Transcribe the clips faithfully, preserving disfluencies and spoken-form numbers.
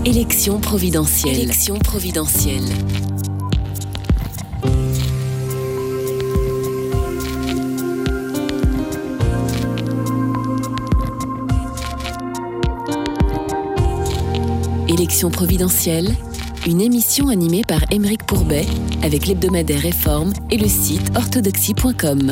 Élection providentielle. Élection providentielle. Élection providentielle, une émission animée par Aymeric Pourbet avec l'hebdomadaire Réforme et le site orthodoxie point com.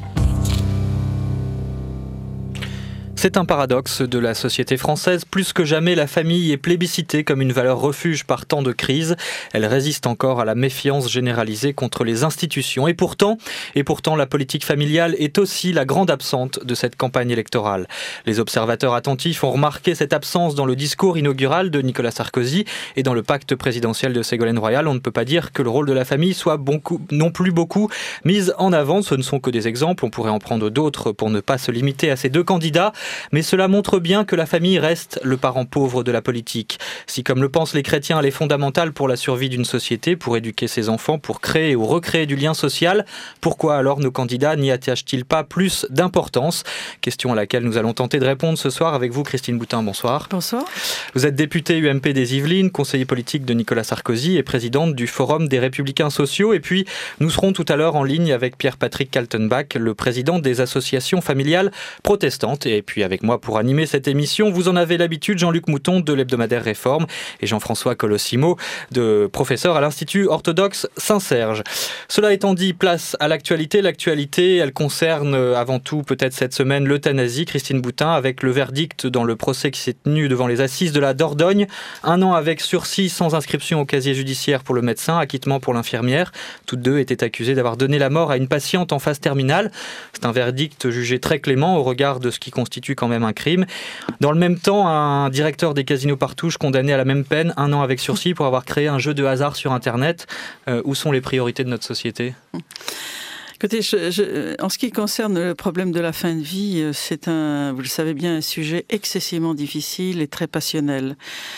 C'est un paradoxe de la société française. Plus que jamais, la famille est plébiscitée comme une valeur refuge par temps de crise. Elle résiste encore à la méfiance généralisée contre les institutions. Et pourtant, et pourtant, la politique familiale est aussi la grande absente de cette campagne électorale. Les observateurs attentifs ont remarqué cette absence dans le discours inaugural de Nicolas Sarkozy et dans le pacte présidentiel de Ségolène Royal. On ne peut pas dire que le rôle de la famille soit beaucoup, non plus beaucoup mis en avant. Ce ne sont que des exemples. On pourrait en prendre d'autres pour ne pas se limiter à ces deux candidats. Mais cela montre bien que la famille reste le parent pauvre de la politique. Si, comme le pensent les chrétiens, elle est fondamentale pour la survie d'une société, pour éduquer ses enfants, pour créer ou recréer du lien social, pourquoi alors nos candidats n'y attachent-ils pas plus d'importance ? Question à laquelle nous allons tenter de répondre ce soir avec vous, Christine Boutin. Bonsoir. Bonsoir. Vous êtes députée U M P des Yvelines, conseiller politique de Nicolas Sarkozy et présidente du Forum des Républicains Sociaux. Et puis, nous serons tout à l'heure en ligne avec Pierre-Patrick Kaltenbach, le président des associations familiales protestantes. Et puis avec moi pour animer cette émission, vous en avez l'habitude, Jean-Luc Mouton de l'hebdomadaire Réforme et Jean-François Colossimo, de professeur à l'Institut orthodoxe Saint-Serge. Cela étant dit, place à l'actualité. L'actualité, elle concerne avant tout peut-être cette semaine l'euthanasie. Christine Boutin, avec le verdict dans le procès qui s'est tenu devant les assises de la Dordogne. Un an avec sursis sans inscription au casier judiciaire pour le médecin, acquittement pour l'infirmière. Toutes deux étaient accusées d'avoir donné la mort à une patiente en phase terminale. C'est un verdict jugé très clément au regard de ce qui constitue quand même un crime. Dans le même temps, un directeur des casinos Partouche condamné à la même peine, un an avec sursis pour avoir créé un jeu de hasard sur Internet. Euh, où sont les priorités de notre société ? Écoutez, je, je, en ce qui concerne le problème de la fin de vie, c'est un, vous le savez bien, un sujet excessivement difficile et très passionnel.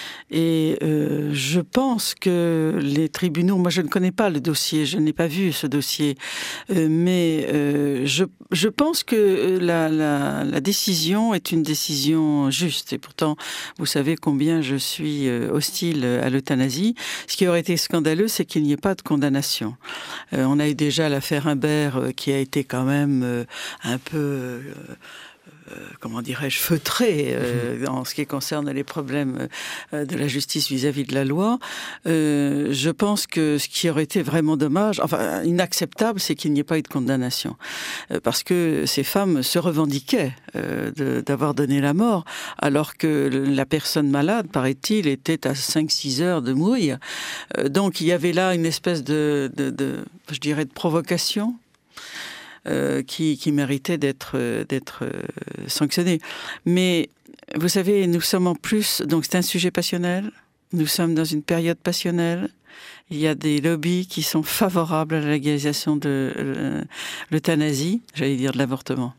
Et euh, je pense que les tribunaux, moi je ne connais pas le dossier, je n'ai pas vu ce dossier, euh, mais euh, je, je pense que la, la, la décision est une décision juste. Et pourtant, vous savez combien je suis hostile à l'euthanasie. Ce qui aurait été scandaleux, c'est qu'il n'y ait pas de condamnation. Euh, on a eu déjà l'affaire Imbert euh, qui a été quand même euh, un peu... Euh, Euh, comment dirais-je, feutré euh, en ce qui concerne les problèmes euh, de la justice vis-à-vis de la loi. Euh, je pense que ce qui aurait été vraiment dommage, enfin inacceptable, c'est qu'il n'y ait pas eu de condamnation. Euh, parce que ces femmes se revendiquaient euh, de, d'avoir donné la mort, alors que la personne malade, paraît-il, était à cinq six heures de mourir. Euh, donc il y avait là une espèce de, de, de je dirais, de provocation. Euh, qui, qui méritait d'être, d'être euh, sanctionné. Mais vous savez, nous sommes en plus, donc c'est un sujet passionnel, nous sommes dans une période passionnelle, il y a des lobbies qui sont favorables à la légalisation de euh, l'euthanasie, j'allais dire de l'avortement.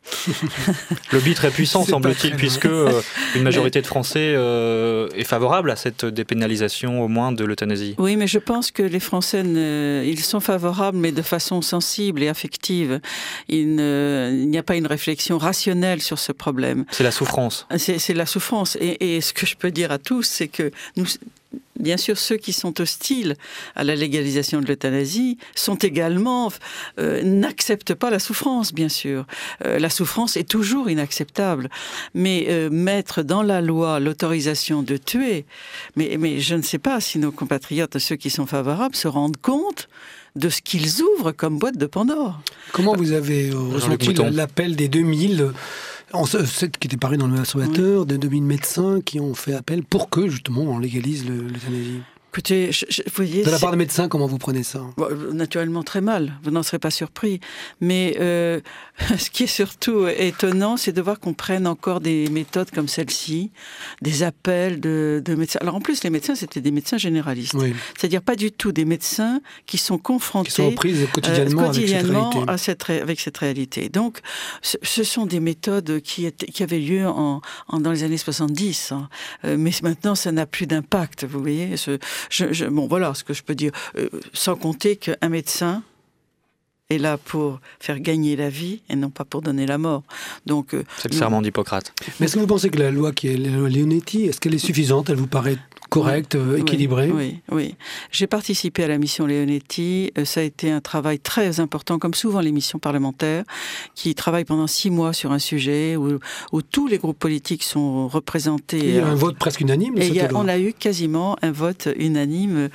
Lobby très puissant, semble-t-il, puisque euh, une majorité de Français euh, est favorable à cette dépénalisation, au moins, de l'euthanasie. Oui, mais je pense que les Français, ne, ils sont favorables, mais de façon sensible et affective. Il, ne, il n'y a pas une réflexion rationnelle sur ce problème. C'est la souffrance. C'est, c'est la souffrance. Et, et ce que je peux dire à tous, c'est que nous... Bien sûr, ceux qui sont hostiles à la légalisation de l'euthanasie sont également euh, n'acceptent pas la souffrance, bien sûr. Euh, la souffrance est toujours inacceptable, mais euh, mettre dans la loi l'autorisation de tuer, mais, mais je ne sais pas si nos compatriotes, ceux qui sont favorables, se rendent compte de ce qu'ils ouvrent comme boîte de Pandore. Comment vous avez euh, ressenti l'appel des deux mille cette qui était paru dans le Observateur, oui. Des deux mille médecins qui ont fait appel pour que, justement, on légalise le, l'euthanasie. Écoutez, je, je, vous voyez, de la part des médecins, comment vous prenez ça ? Bon, naturellement très mal, vous n'en serez pas surpris. Mais euh, ce qui est surtout étonnant, c'est de voir qu'on prenne encore des méthodes comme celle-ci, des appels de, de médecins. Alors en plus, les médecins, c'était des médecins généralistes. Oui. C'est-à-dire pas du tout des médecins qui sont confrontés qui sont prises quotidiennement, euh, quotidiennement avec, cette à cette ré- avec cette réalité. Donc, ce, ce sont des méthodes qui, étaient, qui avaient lieu en, en, dans les années soixante-dix. Hein. Euh, mais maintenant, ça n'a plus d'impact, vous voyez. Ce, Je, je, bon, voilà ce que je peux dire. Euh, sans compter qu'un médecin est là pour faire gagner la vie et non pas pour donner la mort. Donc, euh, c'est le serment d'Hippocrate. Mais est-ce que vous pensez que la loi qui est la loi Leonetti, est-ce qu'elle est suffisante ? Elle vous paraît correcte, oui, équilibrée. Oui, oui, oui. J'ai participé à la mission Leonetti. Ça a été un travail très important, comme souvent les missions parlementaires, qui travaillent pendant six mois sur un sujet où, où tous les groupes politiques sont représentés. Il y a un vote presque unanime. Et il y a, on a eu quasiment un vote unanime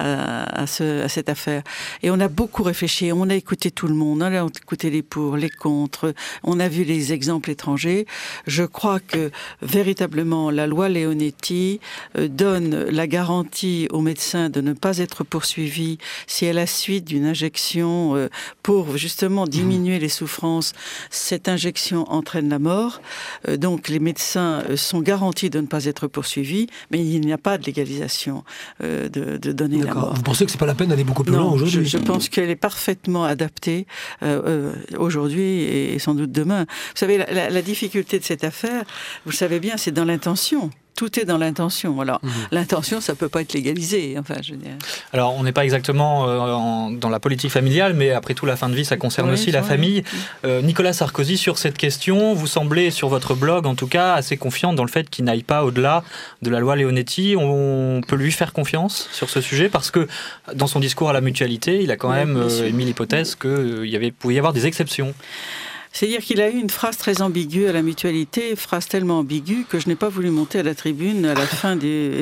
à, à, ce, à cette affaire. Et on a beaucoup réfléchi, on a écouté tout le monde, on a écouté les pour, les contre, on a vu les exemples étrangers. Je crois que véritablement la loi Leonetti euh, donne la garantie aux médecins de ne pas être poursuivis si à la suite d'une injection euh, pour justement diminuer les souffrances, cette injection entraîne la mort. Euh, donc les médecins euh, sont garantis de ne pas être poursuivis, mais il n'y a pas de légalisation euh, de, de donner la mort. Vous pensez que c'est pas la peine d'aller beaucoup plus non, loin aujourd'hui? je, je pense qu'elle est parfaitement adaptée euh, euh, aujourd'hui et sans doute demain. Vous savez, la, la, la difficulté de cette affaire, vous le savez bien, c'est dans l'intention. Tout est dans l'intention. Alors, mmh. l'intention, ça ne peut pas être légalisé. Enfin, je veux dire. Alors, on n'est pas exactement euh, en, dans la politique familiale, mais après tout, la fin de vie, ça concerne oui, aussi la oui. famille. Euh, Nicolas Sarkozy, sur cette question, vous semblez, sur votre blog en tout cas, assez confiant dans le fait qu'il n'aille pas au-delà de la loi Leonetti. On peut lui faire confiance sur ce sujet parce que, dans son discours à la mutualité, il a quand oui, même euh, émis l'hypothèse qu'il euh, pouvait y avoir des exceptions. C'est-à-dire qu'il a eu une phrase très ambiguë à la mutualité, phrase tellement ambiguë que je n'ai pas voulu monter à la tribune à la fin du,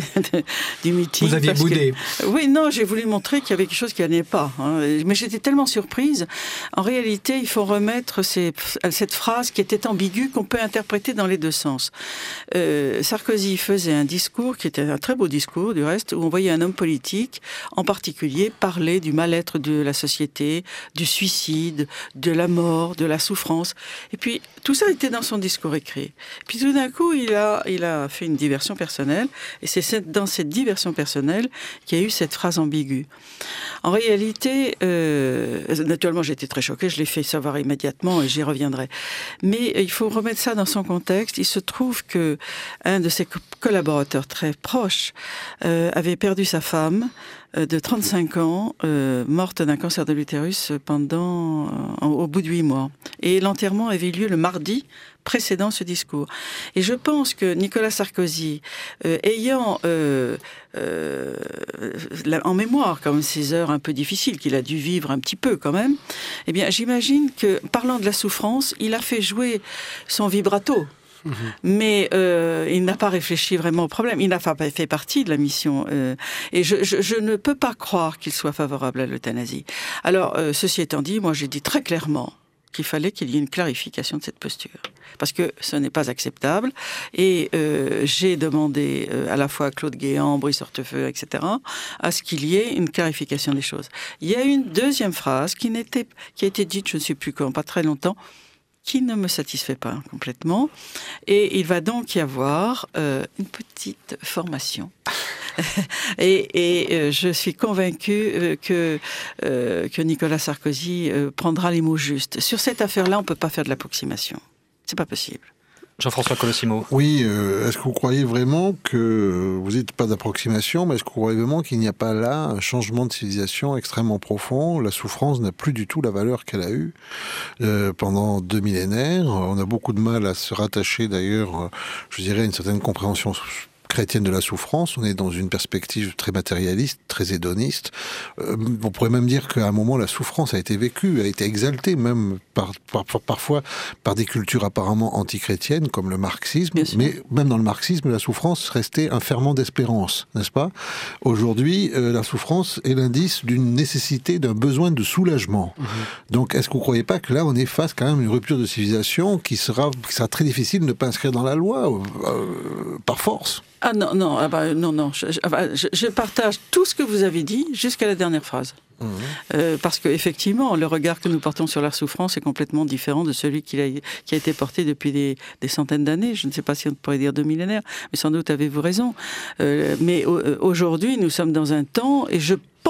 du meeting. Vous aviez boudé. Que, oui, non, j'ai voulu montrer qu'il y avait quelque chose qui n'allait pas. Hein. Mais j'étais tellement surprise. En réalité, il faut remettre ces, cette phrase qui était ambiguë, qu'on peut interpréter dans les deux sens. Euh, Sarkozy faisait un discours, qui était un très beau discours du reste, où on voyait un homme politique, en particulier, parler du mal-être de la société, du suicide, de la mort, de la souffrance. Et puis, tout ça était dans son discours écrit. Puis tout d'un coup, il a, il a fait une diversion personnelle, et c'est cette, dans cette diversion personnelle qu'il y a eu cette phrase ambiguë. En réalité, euh, naturellement, j'ai été très choquée, je l'ai fait savoir immédiatement, et j'y reviendrai. Mais il faut remettre ça dans son contexte. Il se trouve que un de ses collaborateurs très proches euh, avait perdu sa femme, de trente-cinq ans, euh, morte d'un cancer de l'utérus pendant, euh, au bout de huit mois. Et l'enterrement avait lieu le mardi précédant ce discours. Et je pense que Nicolas Sarkozy, euh, ayant euh, euh, la, en mémoire quand même ces heures un peu difficiles qu'il a dû vivre un petit peu quand même, eh bien j'imagine que, parlant de la souffrance, il a fait jouer son vibrato. Mmh. Mais euh, il n'a pas réfléchi vraiment au problème. Il n'a pas fait partie de la mission. Euh, et je, je, je ne peux pas croire qu'il soit favorable à l'euthanasie. Alors, euh, ceci étant dit, moi j'ai dit très clairement qu'il fallait qu'il y ait une clarification de cette posture. Parce que ce n'est pas acceptable. Et euh, j'ai demandé euh, à la fois à Claude Guéant, Brice Hortefeux, et cetera, à ce qu'il y ait une clarification des choses. Il y a une deuxième phrase qui, n'était, qui a été dite, je ne sais plus quand, pas très longtemps, qui ne me satisfait pas complètement. Et il va donc y avoir euh, une petite formation. et, et euh, je suis convaincue euh, que, euh, que Nicolas Sarkozy euh, prendra les mots justes. Sur cette affaire-là, on ne peut pas faire de l'approximation. C'est pas possible. Jean-François Colossimo. Oui, euh, est-ce que vous croyez vraiment que, vous dites pas d'approximation, mais est-ce que vous croyez vraiment qu'il n'y a pas là un changement de civilisation extrêmement profond? La souffrance n'a plus du tout la valeur qu'elle a eue euh, pendant deux millénaires. On a beaucoup de mal à se rattacher d'ailleurs, je dirais, à une certaine compréhension chrétienne de la souffrance. On est dans une perspective très matérialiste, très hédoniste. Euh, on pourrait même dire qu'à un moment, la souffrance a été vécue, a été exaltée, même par, par, par, parfois par des cultures apparemment antichrétiennes, comme le marxisme. Mais même dans le marxisme, la souffrance restait un ferment d'espérance, n'est-ce pas? Aujourd'hui, euh, la souffrance est l'indice d'une nécessité, d'un besoin de soulagement. Mmh. Donc, est-ce que vous ne croyez pas que là, on est face quand même à une rupture de civilisation qui sera, qui sera très difficile de ne pas inscrire dans la loi, euh, par force? Ah non, non, ah bah, non, non. Je, je, je partage tout ce que vous avez dit jusqu'à la dernière phrase. Mmh. Euh, parce qu'effectivement, le regard que nous portons sur la souffrance est complètement différent de celui qui a, qui a été porté depuis des, des centaines d'années. Je ne sais pas si on pourrait dire deux millénaires, mais sans doute avez-vous raison. Euh, mais aujourd'hui, nous sommes dans un temps, et je pense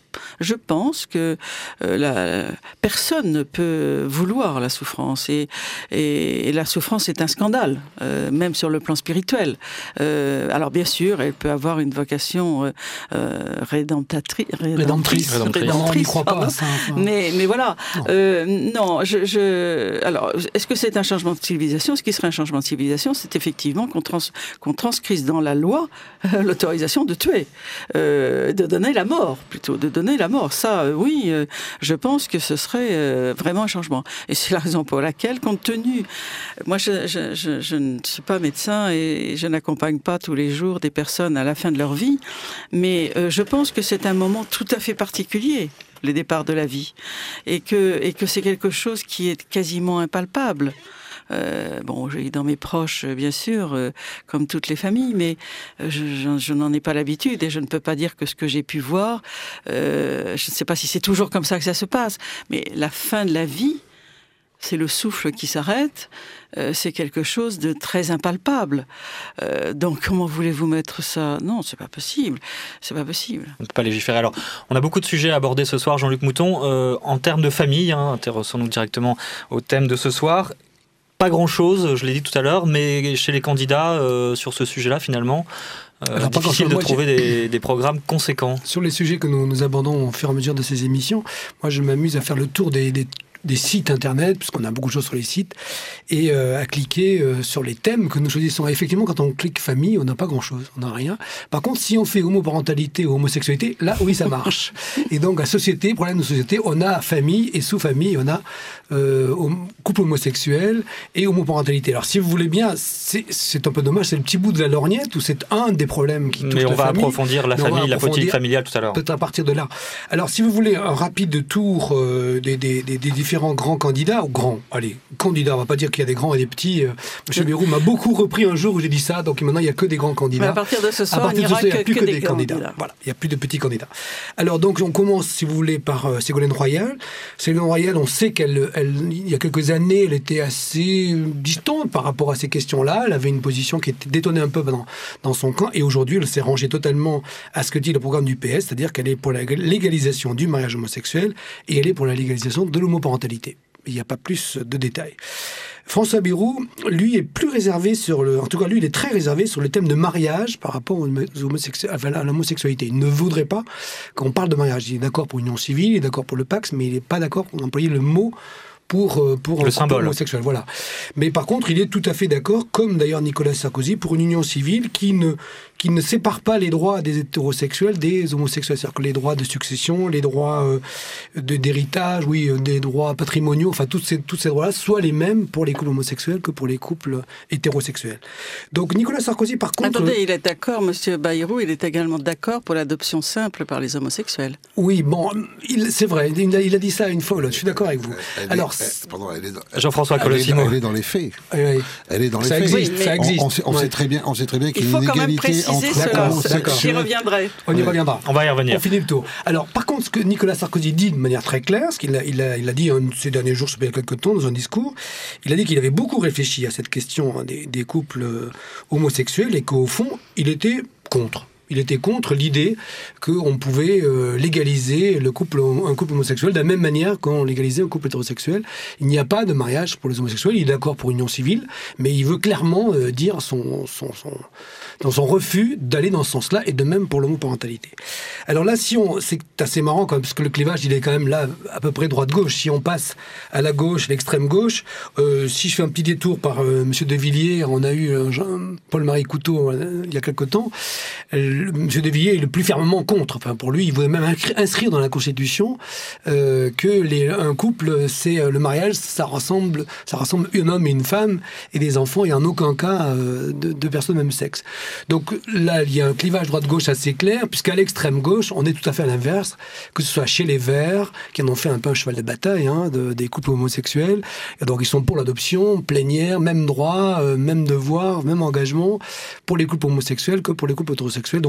je pense que euh, la, personne ne peut vouloir la souffrance et, et, et la souffrance est un scandale, euh, même sur le plan spirituel. Euh, alors bien sûr, elle peut avoir une vocation euh, euh, rédemptatri- rédemptrice, rédemptrice, rédemptrice. Non, on n'y croit pas. Ça, enfin... Mais, mais voilà, non, euh, non je, je, alors est-ce que c'est un changement de civilisation ? Ce qui serait un changement de civilisation, c'est effectivement qu'on, trans, qu'on transcrise dans la loi euh, l'autorisation de tuer, euh, de donner la mort plutôt, de donner la mort. Ça, euh, oui, euh, je pense que ce serait euh, vraiment un changement. Et c'est la raison pour laquelle, compte tenu... Moi, je, je, je, je ne suis pas médecin et je n'accompagne pas tous les jours des personnes à la fin de leur vie, mais euh, je pense que c'est un moment tout à fait particulier, le départ de la vie, et que, et que c'est quelque chose qui est quasiment impalpable. Euh, bon, j'ai dans mes proches, bien sûr, euh, comme toutes les familles, mais je, je, je n'en ai pas l'habitude et je ne peux pas dire que ce que j'ai pu voir, euh, je ne sais pas si c'est toujours comme ça que ça se passe, mais la fin de la vie, c'est le souffle qui s'arrête, euh, c'est quelque chose de très impalpable. Euh, donc, comment voulez-vous mettre ça ? Non, c'est pas possible. C'est pas possible. On ne peut pas légiférer. Alors, on a beaucoup de sujets à aborder ce soir, Jean-Luc Mouton. Euh, en termes de famille, hein, intéressons-nous directement au thème de ce soir. Pas grand-chose, je l'ai dit tout à l'heure, mais chez les candidats, euh, sur ce sujet-là, finalement, euh, Alors, difficile de moi, trouver des, des programmes conséquents. Sur les sujets que nous, nous abordons au fur et à mesure de ces émissions, moi, je m'amuse à faire le tour des... des... des sites internet, puisqu'on a beaucoup de choses sur les sites, et euh, à cliquer euh, sur les thèmes que nous choisissons. Et effectivement, quand on clique famille, on n'a pas grand-chose, on n'a rien. Par contre, si on fait homoparentalité ou homosexualité, là, oui, ça marche. Et donc, à société, problème de société, on a famille, et sous famille, on a euh, couple homosexuel et homoparentalité. Alors, si vous voulez bien, c'est, c'est un peu dommage, c'est le petit bout de la lorgnette, ou c'est un des problèmes qui touche Mais on la va famille. approfondir la famille, la politique familiale tout à l'heure. Peut-être à partir de là. Alors, si vous voulez un rapide tour euh, des, des, des, des différents grands candidats, ou grands, allez, candidats, on va pas dire qu'il y a des grands et des petits. Euh, Monsieur Bayrou m'a beaucoup repris un jour où j'ai dit ça, donc maintenant il n'y a que des grands candidats. Mais à partir de ce soir, il n'y aura il n'y que, a plus que, que des, des candidats. candidats. Voilà, il n'y a plus de petits candidats. Alors donc on commence, si vous voulez, par euh, Ségolène Royal. Ségolène Royal, on sait qu'elle, elle, il y a quelques années, elle était assez distante par rapport à ces questions-là. Elle avait une position qui était détonnée un peu dans, dans son camp, et aujourd'hui, elle s'est rangée totalement à ce que dit le programme du P S, c'est-à-dire qu'elle est pour la légalisation du mariage homosexuel et elle est pour la légalisation de l'homoparentalité. Il n'y a pas plus de détails. François Bayrou, lui, est plus réservé sur le... En tout cas, lui, il est très réservé sur le thème de mariage par rapport aux homosexu... enfin, à l'homosexualité. Il ne voudrait pas qu'on parle de mariage. Il est d'accord pour l'union civile, il est d'accord pour le Pacs, mais il n'est pas d'accord pour employer le mot pour, pour le symbole homosexuel. Voilà. Mais par contre, il est tout à fait d'accord, comme d'ailleurs Nicolas Sarkozy, pour une union civile qui ne, qui ne sépare pas les droits des hétérosexuels des homosexuels. C'est-à-dire que les droits de succession, les droits euh, de, d'héritage, oui, euh, des droits patrimoniaux, enfin, tous ces, tous ces droits-là, soient les mêmes pour les couples homosexuels que pour les couples hétérosexuels. Donc, Nicolas Sarkozy, par contre... Attendez, il est d'accord, monsieur Bayrou, il est également d'accord pour l'adoption simple par les homosexuels. Oui, bon, il, c'est vrai, il a, il a dit ça une fois, là, je suis d'accord avec vous. Elle Alors, est, pardon, elle est dans, Jean-François elle est, dans, Colossimo. elle est dans les faits. Oui, oui. Elle est dans les ça faits. Existe, oui, ça existe. On, on, sait, on, ouais. sait très bien, on sait très bien qu'il il y a une égalité quand même préciser entre cela, d'accord. J'y reviendrai. On y ouais. reviendra. On va y revenir. On finit le tour. Alors, par contre, ce que Nicolas Sarkozy dit de manière très claire, ce qu'il a, il a, il a dit un, ces derniers jours, il y a quelques temps, dans un discours, il a dit qu'il avait beaucoup réfléchi à cette question des, des couples homosexuels et qu'au fond, il était contre. Il était contre l'idée qu'on pouvait euh, légaliser le couple, un couple homosexuel de la même manière qu'on légalisait un couple hétérosexuel. Il n'y a pas de mariage pour les homosexuels. Il est d'accord pour union civile, mais il veut clairement euh, dire son, son, son, dans son refus d'aller dans ce sens-là, et de même pour l'homoparentalité. Alors là, si on, c'est assez marrant quand même, parce que le clivage, il est quand même là à peu près droite-gauche. Si on passe à la gauche, l'extrême gauche, euh, si je fais un petit détour par euh, Monsieur De Villiers, on a eu euh, Jean, Paul-Marie Couteau euh, il y a quelque temps. Euh, M. De Villiers est le plus fermement contre. Enfin, pour lui, il voulait même inscrire dans la Constitution euh, que les, un couple, c'est euh, le mariage, ça rassemble, ça rassemble un homme et une femme et des enfants, et en aucun cas euh, de, de personnes de même sexe. Donc là, il y a un clivage droite-gauche assez clair, puisqu'à l'extrême gauche, on est tout à fait à l'inverse, que ce soit chez les Verts, qui en ont fait un peu un cheval de bataille, hein, de, des couples homosexuels. Et donc ils sont pour l'adoption plénière, même droit, euh, même devoir, même engagement pour les couples homosexuels que pour les couples hétérosexuels. Donc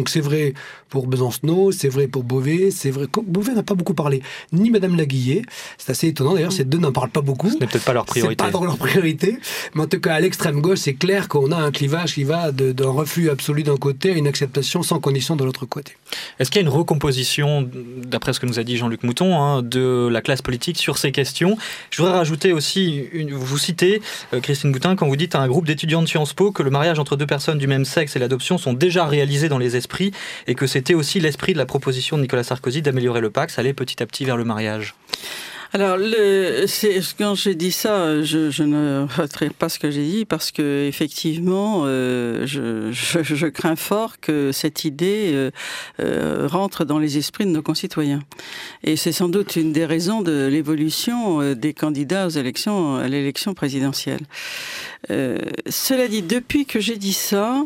Donc c'est vrai pour Besancenot, c'est vrai pour Beauvais, c'est vrai... Beauvais n'a pas beaucoup parlé, ni Madame Laguillet. C'est assez étonnant, d'ailleurs, ces deux n'en parlent pas beaucoup. Ce n'est peut-être pas leur priorité. C'est pas dans leur priorité. Mais en tout cas, à l'extrême gauche, c'est clair qu'on a un clivage qui va de, d'un refus absolu d'un côté à une acceptation sans condition de l'autre côté. Est-ce qu'il y a une recomposition, d'après ce que nous a dit Jean-Luc Mouton, hein, de la classe politique sur ces questions? Je voudrais rajouter aussi, une, vous citez, euh, Christine Boutin, quand vous dites à un groupe d'étudiants de Sciences Po que le mariage entre deux personnes du même sexe et l'adoption sont déjà réalisés dans les esprits et que c'était aussi l'esprit de la proposition de Nicolas Sarkozy d'améliorer le Pacs, aller petit à petit vers le mariage. Alors, le, c'est, quand j'ai dit ça, je, je ne retire pas ce que j'ai dit parce que effectivement, euh, je, je, je crains fort que cette idée euh, euh, rentre dans les esprits de nos concitoyens. Et c'est sans doute une des raisons de l'évolution euh, des candidats aux élections, à l'élection présidentielle. Euh, cela dit, depuis que j'ai dit ça,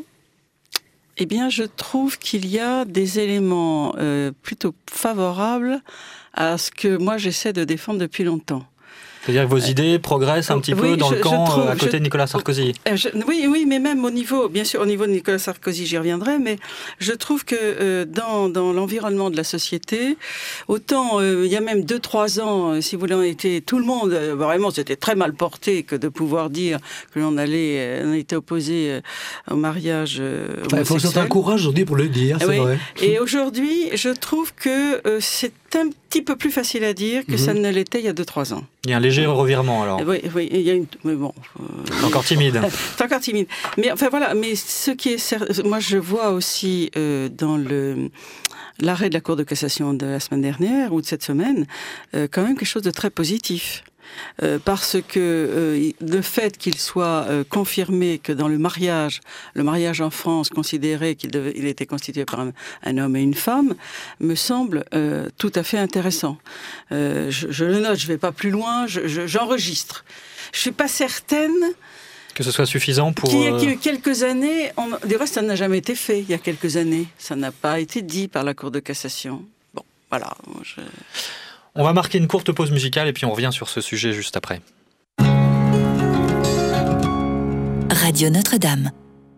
eh bien, je trouve qu'il y a des éléments euh, plutôt favorables à ce que moi j'essaie de défendre depuis longtemps. C'est-à-dire que vos idées progressent un petit oui, peu dans je, le camp trouve, à côté je, de Nicolas Sarkozy. Je, oui, oui, mais même au niveau, bien sûr, au niveau de Nicolas Sarkozy, j'y reviendrai, mais je trouve que euh, dans, dans l'environnement de la société, autant euh, il y a même deux, trois ans, euh, si vous voulez, on était, tout le monde, euh, vraiment, c'était très mal porté que de pouvoir dire que l'on allait, euh, on était opposé euh, au mariage euh, enfin, il faut un certain courage aujourd'hui pour le dire, c'est oui. vrai. Et aujourd'hui, je trouve que euh, c'est un petit peu plus facile à dire que mmh. ça ne l'était il y a deux trois ans. Il y a un léger revirement alors. Oui, oui, il y a une. Mais bon. Euh... C'est encore timide. C'est encore timide. Mais enfin voilà. Mais ce qui est certain, moi je vois aussi euh, dans le l'arrêt de la Cour de cassation de la semaine dernière ou de cette semaine, euh, quand même quelque chose de très positif. Euh, parce que euh, le fait qu'il soit euh, confirmé que dans le mariage, le mariage en France considéré qu'il devait, il était constitué par un, un homme et une femme, me semble euh, tout à fait intéressant. Euh, je, je le note, je ne vais pas plus loin, je, je, j'enregistre. Je ne suis pas certaine que ce soit suffisant pour... Qu'il y a eu quelques années, on, du reste ça n'a jamais été fait il y a quelques années, ça n'a pas été dit par la Cour de cassation. Bon, voilà, je... On va marquer une courte pause musicale et puis on revient sur ce sujet juste après. Radio Notre-Dame.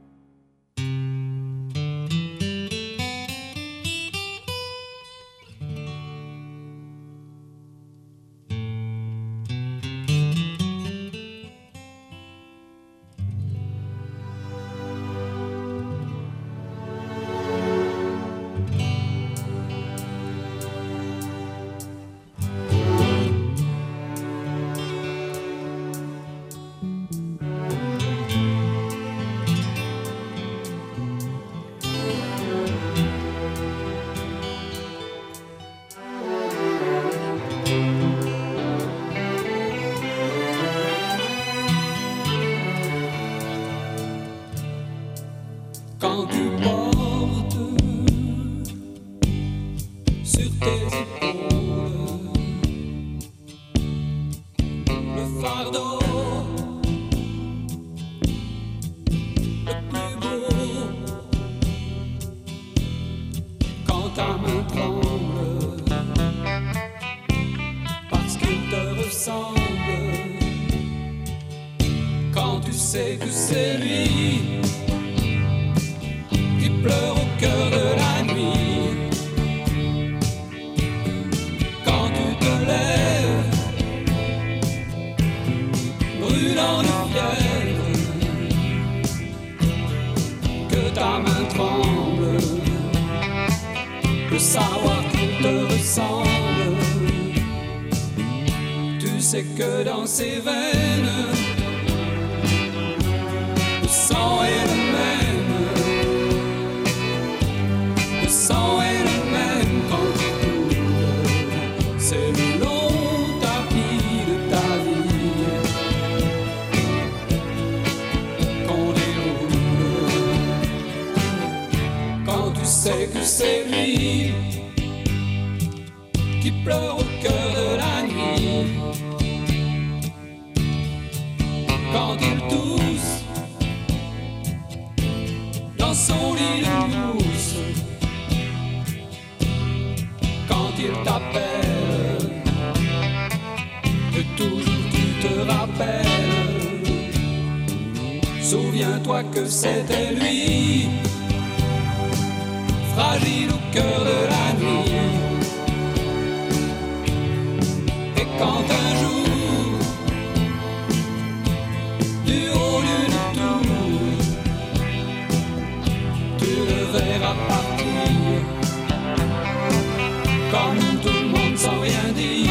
Quand tu portes sur tes épaules le fardeau le plus beau, quand ta main tremble parce qu'il te ressemble, quand tu sais que c'est lui pleure au cœur de la nuit, quand tu te lèves, brûlant de fièvre, que ta main tremble, de savoir qu'il te ressemble, tu sais que dans ses veines, le sang est le même. Le sang est le même quand tu cours, c'est le long tapis de ta vie qu'on déroule. Quand tu sais que c'est lui qui pleure au cœur de la nuit, quand il tousse dans son lit de mousse, il t'appelle, que toujours tu te rappelles. Souviens-toi que c'était lui, fragile au cœur de la nuit. Et quand un jour, du haut d'une tour, tu le verras partir, comme tout le monde sans rien dire.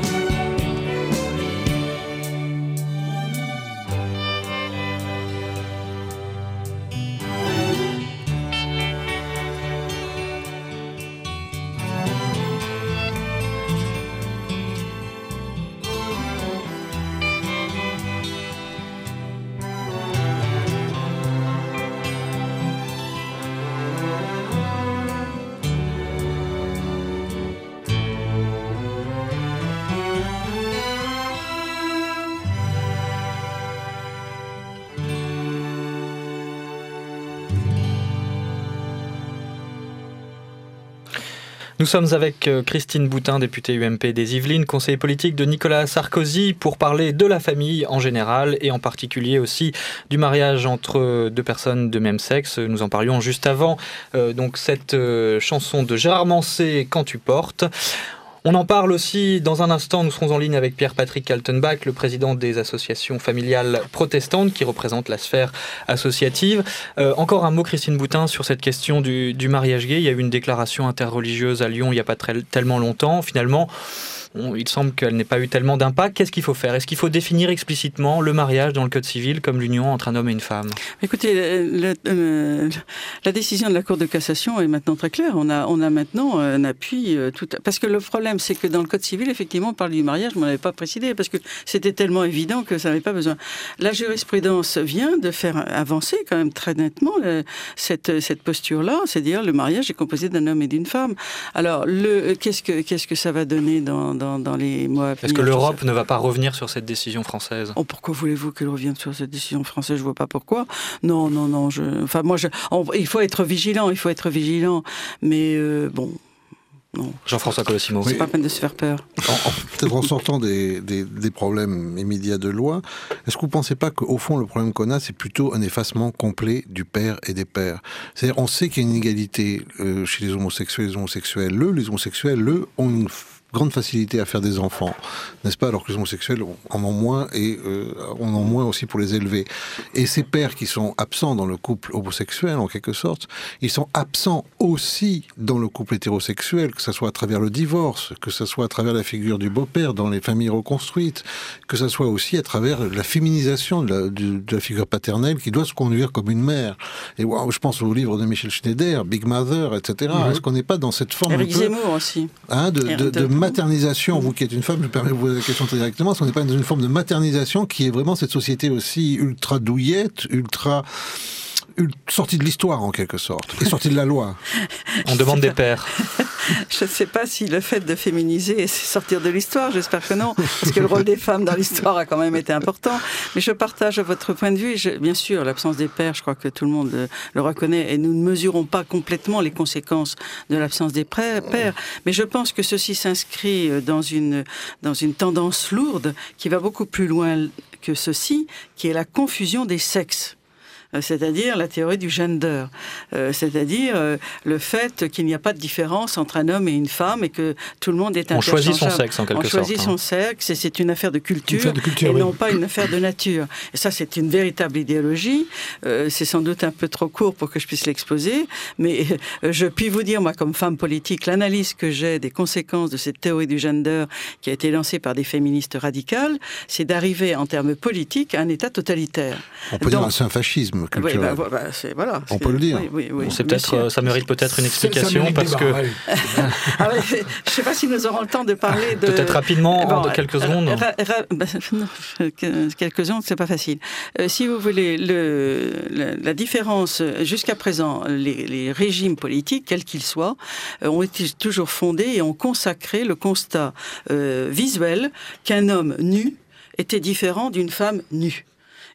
Nous sommes avec Christine Boutin, députée U M P des Yvelines, conseiller politique de Nicolas Sarkozy, pour parler de la famille en général et en particulier aussi du mariage entre deux personnes de même sexe. Nous en parlions juste avant. Euh, donc cette euh, chanson de Gérard Manset, Quand tu portes. On en parle aussi dans un instant. Nous serons en ligne avec Pierre-Patrick Kaltenbach, le président des associations familiales protestantes qui représentent la sphère associative. Euh, encore un mot, Christine Boutin, sur cette question du, du mariage gay. Il y a eu une déclaration interreligieuse à Lyon il n'y a pas très, tellement longtemps. Finalement, on, il semble qu'elle n'ait pas eu tellement d'impact. Qu'est-ce qu'il faut faire ? Est-ce qu'il faut définir explicitement le mariage dans le Code civil comme l'union entre un homme et une femme ? Écoutez, le, le, la décision de la Cour de cassation est maintenant très claire. On a, on a maintenant un appui tout à... Parce que le problème, c'est que dans le Code civil, effectivement, on parle du mariage, mais on n'avait pas précisé, parce que c'était tellement évident que ça n'avait pas besoin. La jurisprudence vient de faire avancer quand même très nettement le, cette, cette posture-là, c'est-à-dire le mariage est composé d'un homme et d'une femme. Alors, le, qu'est-ce que, qu'est-ce que ça va donner dans, dans, dans les mois à venir ? Est-ce que l'Europe ne va pas revenir sur cette décision française ? Oh, pourquoi voulez-vous qu'elle revienne sur cette décision française ? Je ne vois pas pourquoi. Non, non, non. Je, enfin, moi, je, on, il faut être vigilant, il faut être vigilant. Mais euh, bon... Non. Jean-François Colossimo. C'est oui. Pas peine de se faire peur. En, en, peut-être en sortant des, des, des problèmes immédiats de loi, est-ce que vous ne pensez pas qu'au fond, le problème qu'on a, c'est plutôt un effacement complet du père et des pères ? C'est-à-dire, on sait qu'il y a une inégalité euh, chez les homosexuels et les homosexuels. Le, les homosexuels, eux, ont une grande facilité à faire des enfants, n'est-ce pas ? Alors que les homosexuels en ont moins et euh, en ont moins aussi pour les élever. Et ces pères qui sont absents dans le couple homosexuel, en quelque sorte, ils sont absents aussi dans le couple hétérosexuel, que ce soit à travers le divorce, que ce soit à travers la figure du beau-père dans les familles reconstruites, que ce soit aussi à travers la féminisation de la, de, de la figure paternelle qui doit se conduire comme une mère. Et wow, je pense au livre de Michel Schneider, Big Mother, et cetera. Mmh. Est-ce qu'on n'est pas dans cette forme Éric un peu... Zemmour aussi. Hein, de, de, de, de maternisation, vous qui êtes une femme, je me permets de vous poser la question très directement, est-ce qu'on n'est pas dans une forme de maternisation qui est vraiment cette société aussi ultra douillette, ultra... sortie de l'histoire en quelque sorte, et sortie de la loi. On demande des pères. Je ne sais pas si le fait de féminiser, c'est sortir de l'histoire, j'espère que non, parce que le rôle des femmes dans l'histoire a quand même été important. Mais je partage votre point de vue. Je, bien sûr, l'absence des pères, je crois que tout le monde le, le reconnaît, et nous ne mesurons pas complètement les conséquences de l'absence des pères. Mais je pense que ceci s'inscrit dans une, dans une tendance lourde qui va beaucoup plus loin que ceci, qui est la confusion des sexes. C'est-à-dire la théorie du gender, euh, c'est-à-dire euh, le fait qu'il n'y a pas de différence entre un homme et une femme et que tout le monde est interchangeable. On choisit son sexe en quelque sorte. On choisit hein. son sexe et c'est une affaire de culture, affaire de culture et oui. non pas une affaire de nature. Et ça, c'est une véritable idéologie. Euh, c'est sans doute un peu trop court pour que je puisse l'exposer, mais euh, je puis vous dire, moi, comme femme politique, l'analyse que j'ai des conséquences de cette théorie du gender qui a été lancée par des féministes radicales, c'est d'arriver en termes politiques à un État totalitaire. On peut Donc, dire que c'est un fascisme culturel. Oui, bah, bah, c'est, voilà, on peut le dire. Oui, oui, oui, bon, c'est peut-être, euh, ça mérite peut-être une explication ça, ça parce débat, que. ouais. ah ouais, je ne sais pas si nous aurons le temps de parler de. Peut-être rapidement, bon, en quelques secondes. Ra, ra, bah, non, quelques secondes, c'est pas facile. Euh, si vous voulez, le, la, la différence jusqu'à présent, les, les régimes politiques, quels qu'ils soient, euh, ont été toujours fondés et ont consacré le constat euh, visuel qu'un homme nu était différent d'une femme nue.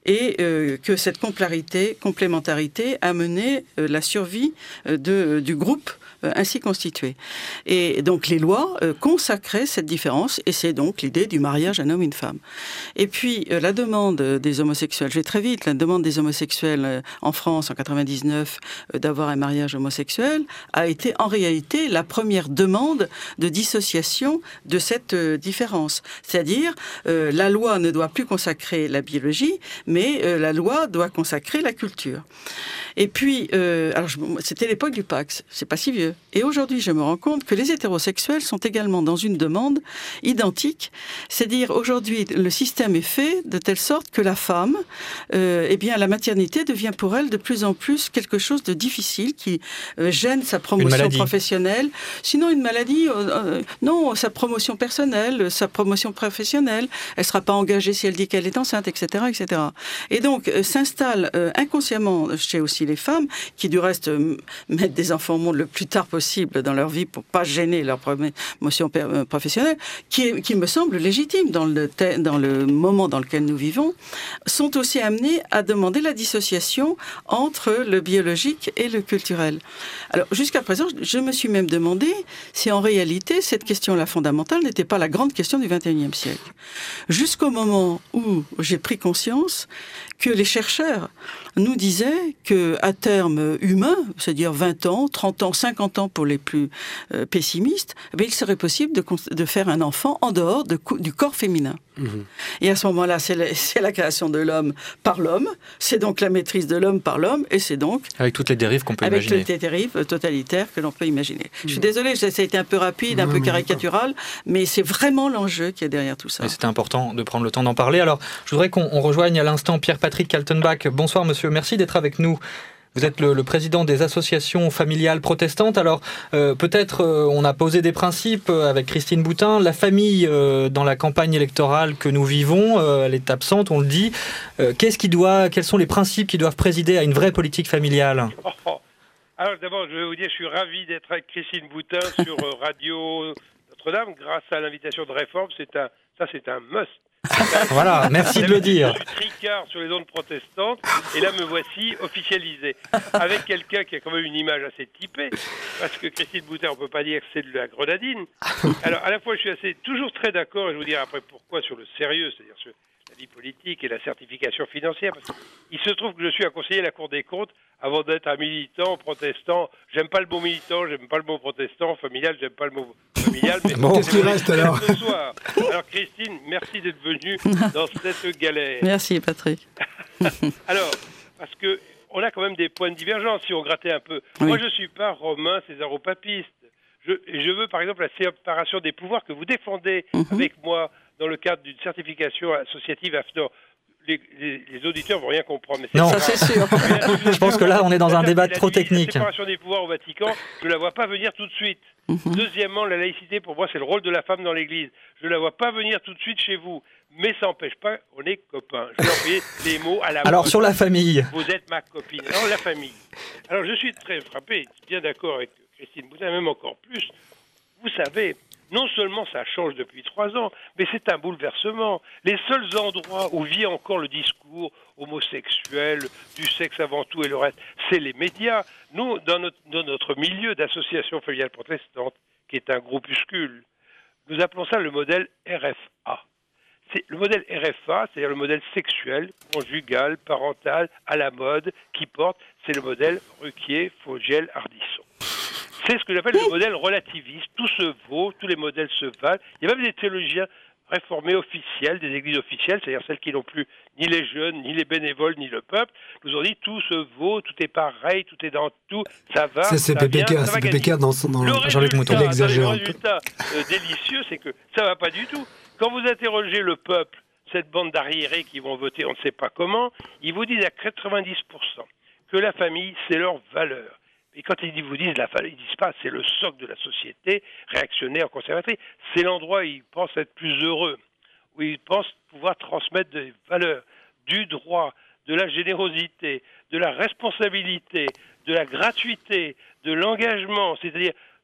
et euh, que cette complémentarité, complémentarité a mené euh, la survie euh, de, du groupe euh, ainsi constitué. Et donc les lois euh, consacraient cette différence, et c'est donc l'idée du mariage un homme et une femme. Et puis euh, la demande des homosexuels, je vais très vite, la demande des homosexuels euh, en France en quatre-vingt-dix-neuf euh, d'avoir un mariage homosexuel a été en réalité la première demande de dissociation de cette euh, différence. C'est-à-dire, euh, la loi ne doit plus consacrer la biologie, mais euh, la loi doit consacrer la culture. Et puis, euh, alors je, c'était l'époque du Pax, c'est pas si vieux. Et aujourd'hui, je me rends compte que les hétérosexuels sont également dans une demande identique. C'est-à-dire, aujourd'hui, le système est fait de telle sorte que la femme, euh, eh bien, la maternité devient pour elle de plus en plus quelque chose de difficile qui euh, gêne sa promotion professionnelle. Sinon, une maladie, euh, euh, non, sa promotion personnelle, sa promotion professionnelle. Elle sera pas engagée si elle dit qu'elle est enceinte, et cetera, et cetera. Et donc, euh, s'installe euh, inconsciemment chez aussi les femmes, qui du reste euh, mettent des enfants au monde le plus tard possible dans leur vie pour pas gêner leur promotion euh, professionnelle, qui, est, qui me semble légitime dans le, te- dans le moment dans lequel nous vivons, sont aussi amenées à demander la dissociation entre le biologique et le culturel. Alors, jusqu'à présent, je me suis même demandé si en réalité, cette question-là fondamentale n'était pas la grande question du vingt et unième siècle. Jusqu'au moment où j'ai pris conscience que les chercheurs nous disaient qu'à terme humain, c'est-à-dire vingt ans, trente ans, cinquante ans pour les plus euh, pessimistes, eh bien, il serait possible de, de faire un enfant en dehors de, du corps féminin. Mmh. Et à ce moment-là, c'est la, c'est la création de l'homme par l'homme, c'est donc la maîtrise de l'homme par l'homme, et c'est donc... Avec toutes les dérives qu'on peut avec imaginer. Avec toutes les dérives totalitaires que l'on peut imaginer. Mmh. Je suis désolée, ça a été un peu rapide, un non, peu mais caricatural, mais c'est vraiment l'enjeu qui est derrière tout ça. Et c'était important de prendre le temps d'en parler. Alors, je voudrais qu'on on rejoigne à l'instant Pierre-Patrick Kaltenbach. Bonsoir monsieur, merci d'être avec nous. Vous êtes le, le président des associations familiales protestantes. Alors, euh, peut-être euh, on a posé des principes avec Christine Boutin. La famille, euh, dans la campagne électorale que nous vivons, euh, elle est absente, on le dit. Euh, qu'est-ce qui doit, quels sont les principes qui doivent présider à une vraie politique familiale ? oh, oh. Alors d'abord, je vais vous dire, je suis ravi d'être avec Christine Boutin sur Radio Notre-Dame. Grâce à l'invitation de Réforme, c'est un, ça c'est un must. Voilà, merci de le dire. Je suis tricard sur les ondes protestantes et là me voici officialisé avec quelqu'un qui a quand même une image assez typée, parce que Christine Boutin, on peut pas dire que c'est de la grenadine. Alors à la fois je suis assez toujours très d'accord, et je vous dirai après pourquoi sur le sérieux, c'est-à-dire sur la vie politique et la certification financière, parce qu'il se trouve que je suis un conseiller à la Cour des comptes avant d'être un militant protestant. J'aime pas le mot militant, j'aime pas le mot protestant, familial, j'aime pas le mot familial. Mais bon, qu'est-ce qui reste alors ce soir. Alors Christine, merci d'être venue dans cette galère. Merci Patrick. Alors, parce que on a quand même des points de divergence si on grattait un peu. Oui. Moi, je suis pas romain césaropapiste. Je, je veux par exemple la séparation des pouvoirs que vous défendez mm-hmm. avec moi dans le cadre d'une certification associative AFNOR. Les, les, les auditeurs vont rien comprendre. Mais c'est non, ça c'est sûr. Je pense que là, on est dans un débat trop technique. La séparation des pouvoirs au Vatican, je ne la vois pas venir tout de suite. Mm-hmm. Deuxièmement, la laïcité, pour moi, c'est le rôle de la femme dans l'Église. Je ne la vois pas venir tout de suite chez vous. Mais ça n'empêche pas, on est copains. Je vais envoyer des mots à la Alors, mode. Sur la famille. Vous êtes ma copine. Alors, la famille. Alors, je suis très frappé, bien d'accord avec Christine Boutin, même encore plus. Vous savez, non seulement ça change depuis trois ans, mais c'est un bouleversement. Les seuls endroits où vit encore le discours homosexuel, du sexe avant tout et le reste, c'est les médias. Nous, dans notre, dans notre milieu d'association familiale protestante, qui est un groupuscule, nous appelons ça le modèle R F A. C'est le modèle R F A, c'est-à-dire le modèle sexuel, conjugal, parental, à la mode, qui porte, c'est le modèle Ruquier, Fogiel, Ardisson. C'est ce que j'appelle le modèle relativiste. Tout se vaut, tous les modèles se valent. Il y a même des théologiens réformés officiels, des églises officielles, c'est-à-dire celles qui n'ont plus ni les jeunes, ni les bénévoles, ni le peuple, nous ont dit tout se vaut, tout est pareil, tout est dans tout, ça va, ça, c'est ça vient, Pépéca, ça va c'est Pépéca dans, dans le Jean-Luc Mouton. Le résultat euh, délicieux, c'est que ça va pas du tout. Quand vous interrogez le peuple, cette bande d'arriérés qui vont voter on ne sait pas comment, ils vous disent à quatre-vingt-dix pour cent que la famille, c'est leur valeur. Et quand ils vous disent la famille, ils disent pas c'est le socle de la société, réactionnaire, conservatrice. C'est l'endroit où ils pensent être plus heureux, où ils pensent pouvoir transmettre des valeurs, du droit, de la générosité, de la responsabilité, de la gratuité, de l'engagement, c'est-à-dire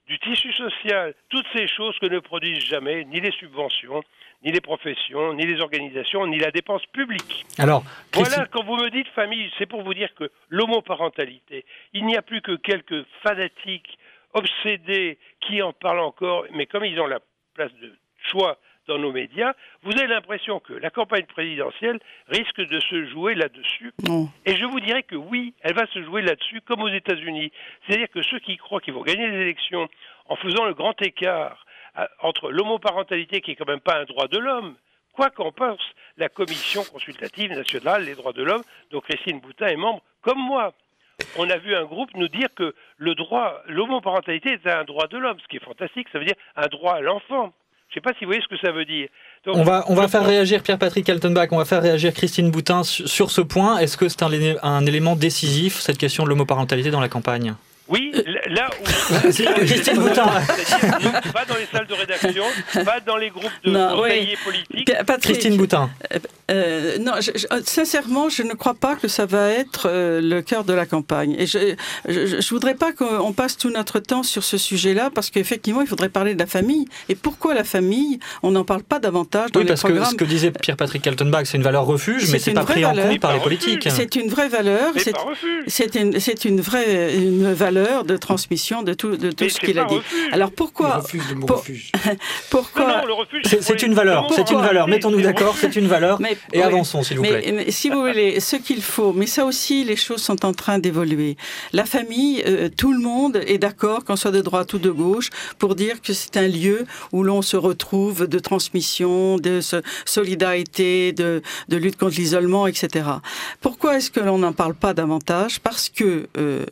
du tissu social, toutes ces choses que ne produisent jamais ni les subventions, ni les professions, ni les organisations, ni la dépense publique. Alors, Christine... Voilà, quand vous me dites famille, c'est pour vous dire que l'homoparentalité, il n'y a plus que quelques fanatiques obsédés qui en parlent encore, mais comme ils ont la place de choix dans nos médias, vous avez l'impression que la campagne présidentielle risque de se jouer là-dessus. Non. Et je vous dirais que oui, elle va se jouer là-dessus, comme aux États-Unis. C'est-à-dire que ceux qui croient qu'ils vont gagner les élections en faisant le grand écart entre l'homoparentalité, qui est quand même pas un droit de l'homme, quoi qu'en pense la Commission consultative nationale des droits de l'homme, dont Christine Boutin est membre, comme moi. On a vu un groupe nous dire que le droit, l'homoparentalité est un droit de l'homme, ce qui est fantastique, ça veut dire un droit à l'enfant. Je ne sais pas si vous voyez ce que ça veut dire. Donc, on va, on va faire pense... réagir Pierre-Patrick Kaltenbach, on va faire réagir Christine Boutin sur ce point. Est-ce que c'est un, un élément décisif, cette question de l'homoparentalité dans la campagne ? Oui, là où... Christine Boutin. Pas dans les salles de rédaction, pas dans les groupes de non, conseillers oui. politiques. Patrick, Christine Boutin. Euh, non, je, je, sincèrement, je ne crois pas que ça va être euh, le cœur de la campagne. Et je ne voudrais pas qu'on passe tout notre temps sur ce sujet-là, parce qu'effectivement, il faudrait parler de la famille. Et pourquoi la famille ? On n'en parle pas davantage dans oui, les parce programmes. Que ce que disait Pierre-Patrick Kaltenbach, c'est une valeur refuge, mais c'est pas pris en compte par les politiques. C'est une vraie valeur. C'est, c'est, une, c'est une vraie une valeur de transmission de tout, de tout ce qu'il a dit. Refuge. Alors pourquoi refuse le mot pour, refuge. pourquoi non, non, le refuge, c'est, c'est une valeur, c'est une valeur. Mettons-nous d'accord, c'est une valeur. Mais, et oui, avançons, s'il vous mais, plaît. Mais, si vous voulez, ce qu'il faut, mais ça aussi, les choses sont en train d'évoluer. La famille, euh, tout le monde est d'accord, qu'on soit de droite ou de gauche, pour dire que c'est un lieu où l'on se retrouve de transmission, de solidarité, de, de lutte contre l'isolement, et cetera. Pourquoi est-ce que l'on n'en parle pas davantage ? Parce que euh,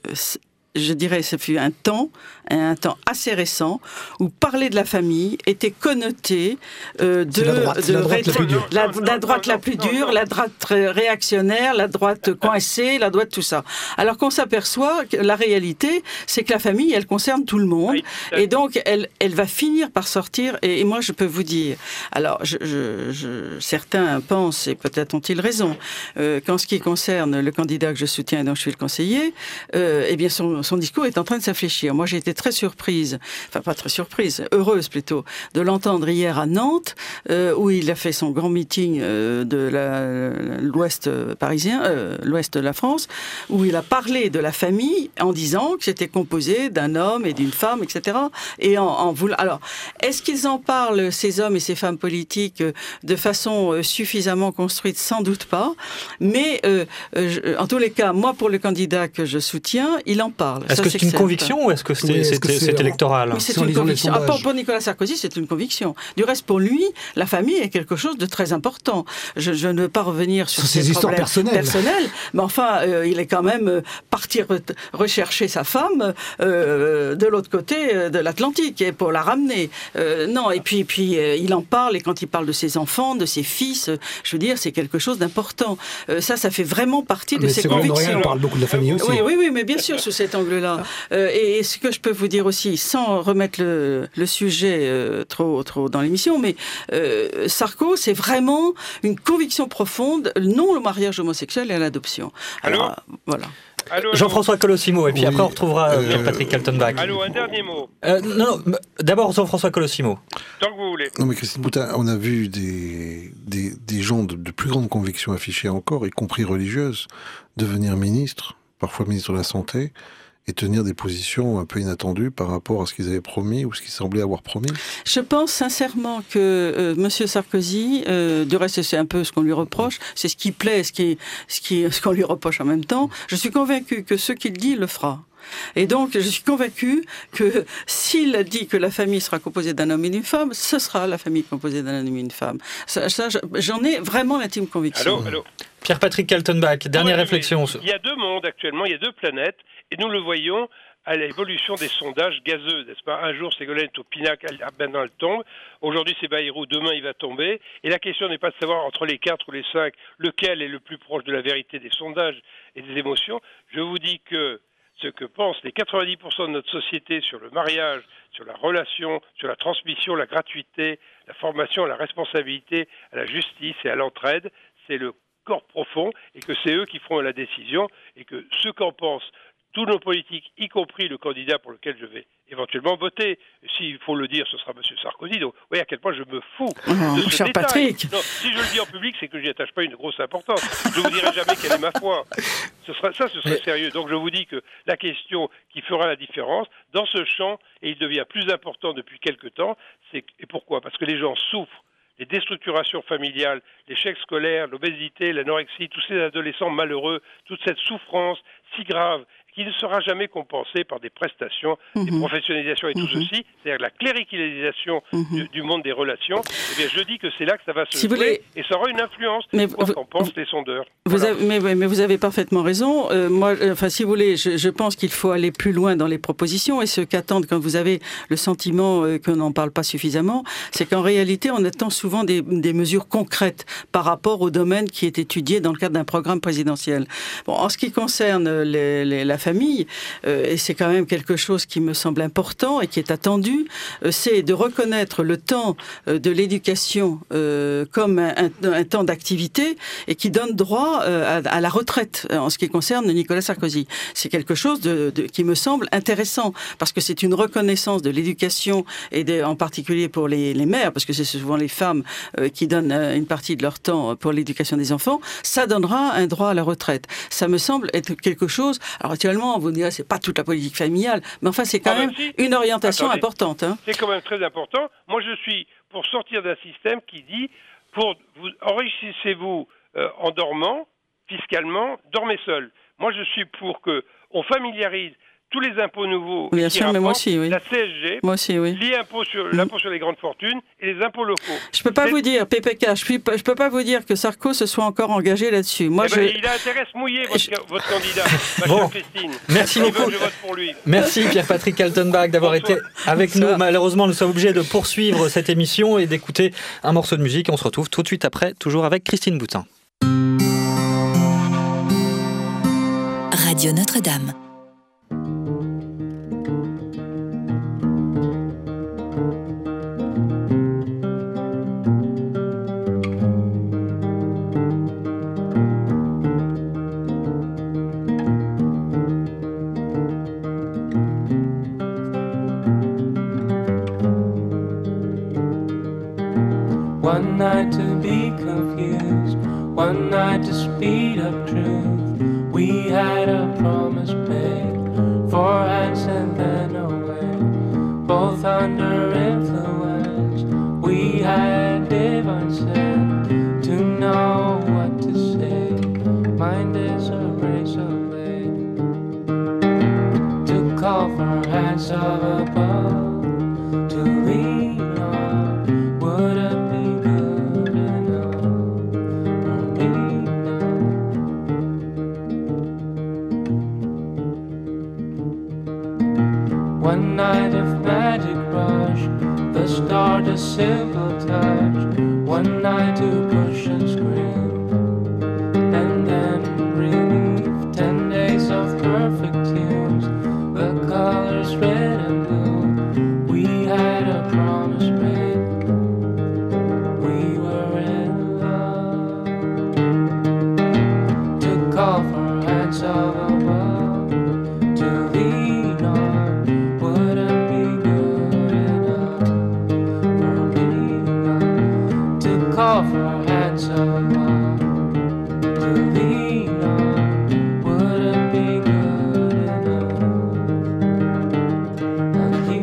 je dirais, ce fut un temps, un temps assez récent, où parler de la famille était connoté euh, de, la droite, de la droite la plus dure. La, la droite la plus dure, la droite réactionnaire, la droite coincée, la droite tout ça. Alors qu'on s'aperçoit que la réalité, c'est que la famille, elle concerne tout le monde, oui, et donc elle, elle va finir par sortir. Et, et moi, je peux vous dire, alors, je, je, je, certains pensent, et peut-être ont-ils raison, euh, qu'en ce qui concerne le candidat que je soutiens et dont je suis le conseiller, euh, eh bien, son son discours est en train de s'infléchir. Moi, j'ai été très surprise, enfin pas très surprise, heureuse plutôt, de l'entendre hier à Nantes, euh, où il a fait son grand meeting euh, de la, l'ouest parisien, euh, l'ouest de la France, où il a parlé de la famille en disant que c'était composé d'un homme et d'une femme, et cetera. Et en, en voulant... Alors, est-ce qu'ils en parlent, ces hommes et ces femmes politiques, de façon suffisamment construite ? Sans doute pas. Mais, euh, je, en tous les cas, moi, pour le candidat que je soutiens, il en parle. Est-ce ça, que c'est, c'est une conviction ou est-ce que c'est, oui, est-ce que c'est, c'est électoral ? Oui, c'est une conviction. Ah, pour, pour Nicolas Sarkozy, c'est une conviction. Du reste, pour lui, la famille est quelque chose de très important. Je, je ne veux pas revenir sur, sur ses histoires personnelles. personnelles, mais enfin, euh, il est quand même parti re- rechercher sa femme euh, de l'autre côté de l'Atlantique et pour la ramener. Euh, non, et puis, puis euh, il en parle, et quand il parle de ses enfants, de ses fils, euh, je veux dire, c'est quelque chose d'important. Euh, ça, ça fait vraiment partie de mais ses convictions. On parle beaucoup de la famille aussi. Oui, oui, oui, mais bien sûr, sous cet angle-là. Euh, et, et ce que je peux vous dire aussi, sans remettre le, le sujet euh, trop, trop dans l'émission, mais euh, Sarko, c'est vraiment une conviction profonde, non au mariage homosexuel et à l'adoption. Alors, Alors euh, voilà. Allô, allô. Jean-François Colossimo, et puis oui, après on retrouvera euh, Pierre-Patrick Kaltenbach. Allô, un dernier mot. Euh, non, non, d'abord Jean-François Colossimo. Tant que vous voulez. Non mais Christine Boutin, on a vu des, des, des gens de, de plus grandes convictions affichées encore, y compris religieuses, devenir ministres, parfois ministre de la Santé, et tenir des positions un peu inattendues par rapport à ce qu'ils avaient promis ou ce qu'ils semblaient avoir promis. Je pense sincèrement que euh, M. Sarkozy, euh, du reste c'est un peu ce qu'on lui reproche, c'est ce qui plaît, ce, qui, ce, qui, ce qu'on lui reproche en même temps, je suis convaincu que ce qu'il dit, il le fera. Et donc, je suis convaincu que s'il dit que la famille sera composée d'un homme et d'une femme, ce sera la famille composée d'un homme et d'une femme. Ça, ça, j'en ai vraiment l'intime conviction. Allô, allô. Pierre-Patrick Kaltenbach, dernière ouais, réflexion. Il y a deux mondes actuellement, il y a deux planètes, et nous le voyons à l'évolution des sondages gazeux, n'est-ce pas ? Un jour, Ségolène est au pinacle, maintenant elle tombe. Aujourd'hui, c'est Bayrou, demain, il va tomber. Et la question n'est pas de savoir entre les quatre ou les cinq, lequel est le plus proche de la vérité des sondages et des émotions. Je vous dis que ce que pensent les quatre-vingt-dix pour cent de notre société sur le mariage, sur la relation, sur la transmission, la gratuité, la formation, la responsabilité, à la justice et à l'entraide, c'est le corps profond, et que c'est eux qui feront la décision, et que ce qu'en pensent tous nos politiques, y compris le candidat pour lequel je vais éventuellement voter. S'il faut le dire, ce sera M. Sarkozy. Donc, vous voyez à quel point je me fous Oh, de ce cher détail. Patrick. Non, si je le dis en public, c'est que je n'y attache pas une grosse importance. Je ne vous dirai jamais quelle est ma foi. Ce sera, ça, ce serait sérieux. Donc, je vous dis que la question qui fera la différence, dans ce champ, et il devient plus important depuis quelque temps, c'est... Et pourquoi ? Parce que les gens souffrent. Les déstructurations familiales, l'échec scolaire, l'obésité, l'anorexie, tous ces adolescents malheureux, toute cette souffrance si grave, qui ne sera jamais compensée par des prestations, mmh. des professionnalisations et mmh. tout ceci, c'est-à-dire la cléricalisation mmh. du, du monde des relations, eh bien je dis que c'est là que ça va se si jouer voulez... et ça aura une influence mais sur ce qu'en pensent vous, les sondeurs. Vous Voilà. avez, mais, mais vous avez parfaitement raison. Euh, moi, enfin, si vous voulez, je, je pense qu'il faut aller plus loin dans les propositions et ce qu'attendent quand vous avez le sentiment euh, qu'on n'en parle pas suffisamment, c'est qu'en réalité, on attend souvent des, des mesures concrètes par rapport au domaine qui est étudié dans le cadre d'un programme présidentiel. Bon, en ce qui concerne les, les, la famille, euh, et c'est quand même quelque chose qui me semble important et qui est attendu, euh, c'est de reconnaître le temps euh, de l'éducation euh, comme un, un, un temps d'activité et qui donne droit euh, à, à la retraite euh, en ce qui concerne Nicolas Sarkozy. C'est quelque chose de, de, qui me semble intéressant parce que c'est une reconnaissance de l'éducation et de, en particulier pour les, les mères, parce que c'est souvent les femmes euh, qui donnent euh, une partie de leur temps pour l'éducation des enfants. Ça donnera un droit à la retraite. Ça me semble être quelque chose. Alors actuellement, vous direz, c'est pas toute la politique familiale, mais enfin, c'est quand ah, même si. une orientation Attendez, importante. Hein. C'est quand même très important. Moi, je suis pour sortir d'un système qui dit, pour vous enrichissez-vous euh, en dormant, fiscalement, dormez seul. Moi, je suis pour que on familiarise tous les impôts nouveaux, bien sûr, mais moi aussi, oui. la C S G, moi aussi, oui. l'impôt sur, l'impôt sur les grandes fortunes et les impôts locaux. Je peux pas c'est... vous dire, P P K, je, suis, je peux pas vous dire que Sarko se soit encore engagé là-dessus. Moi, eh je... ben, il a intérêt à se mouiller, votre, je... votre candidat, ma bon. chère Christine. Merci je beaucoup. Je vote pour lui. Merci Pierre-Patrick Kaltenbach d'avoir Bonsoir. été avec Bonsoir. nous. Malheureusement, nous sommes obligés de poursuivre cette émission et d'écouter un morceau de musique. On se retrouve tout de suite après, toujours avec Christine Boutin. Radio Notre-Dame. One night to be confused, one night to speed up truth. We had a promise made, four hands and then away. Both under influence, we had divine sense to know what to say. Mind is a razor blade to call for hands of above, to lean on. Would it one night of magic rush, the start a simple touch. One night to push and scream, and then relief. Ten days of perfect tunes, the colors red and blue. We had a promise made, we were in love. To call for hands of above, to lean on. Call for hands of love to lean on. Would it be good enough? And you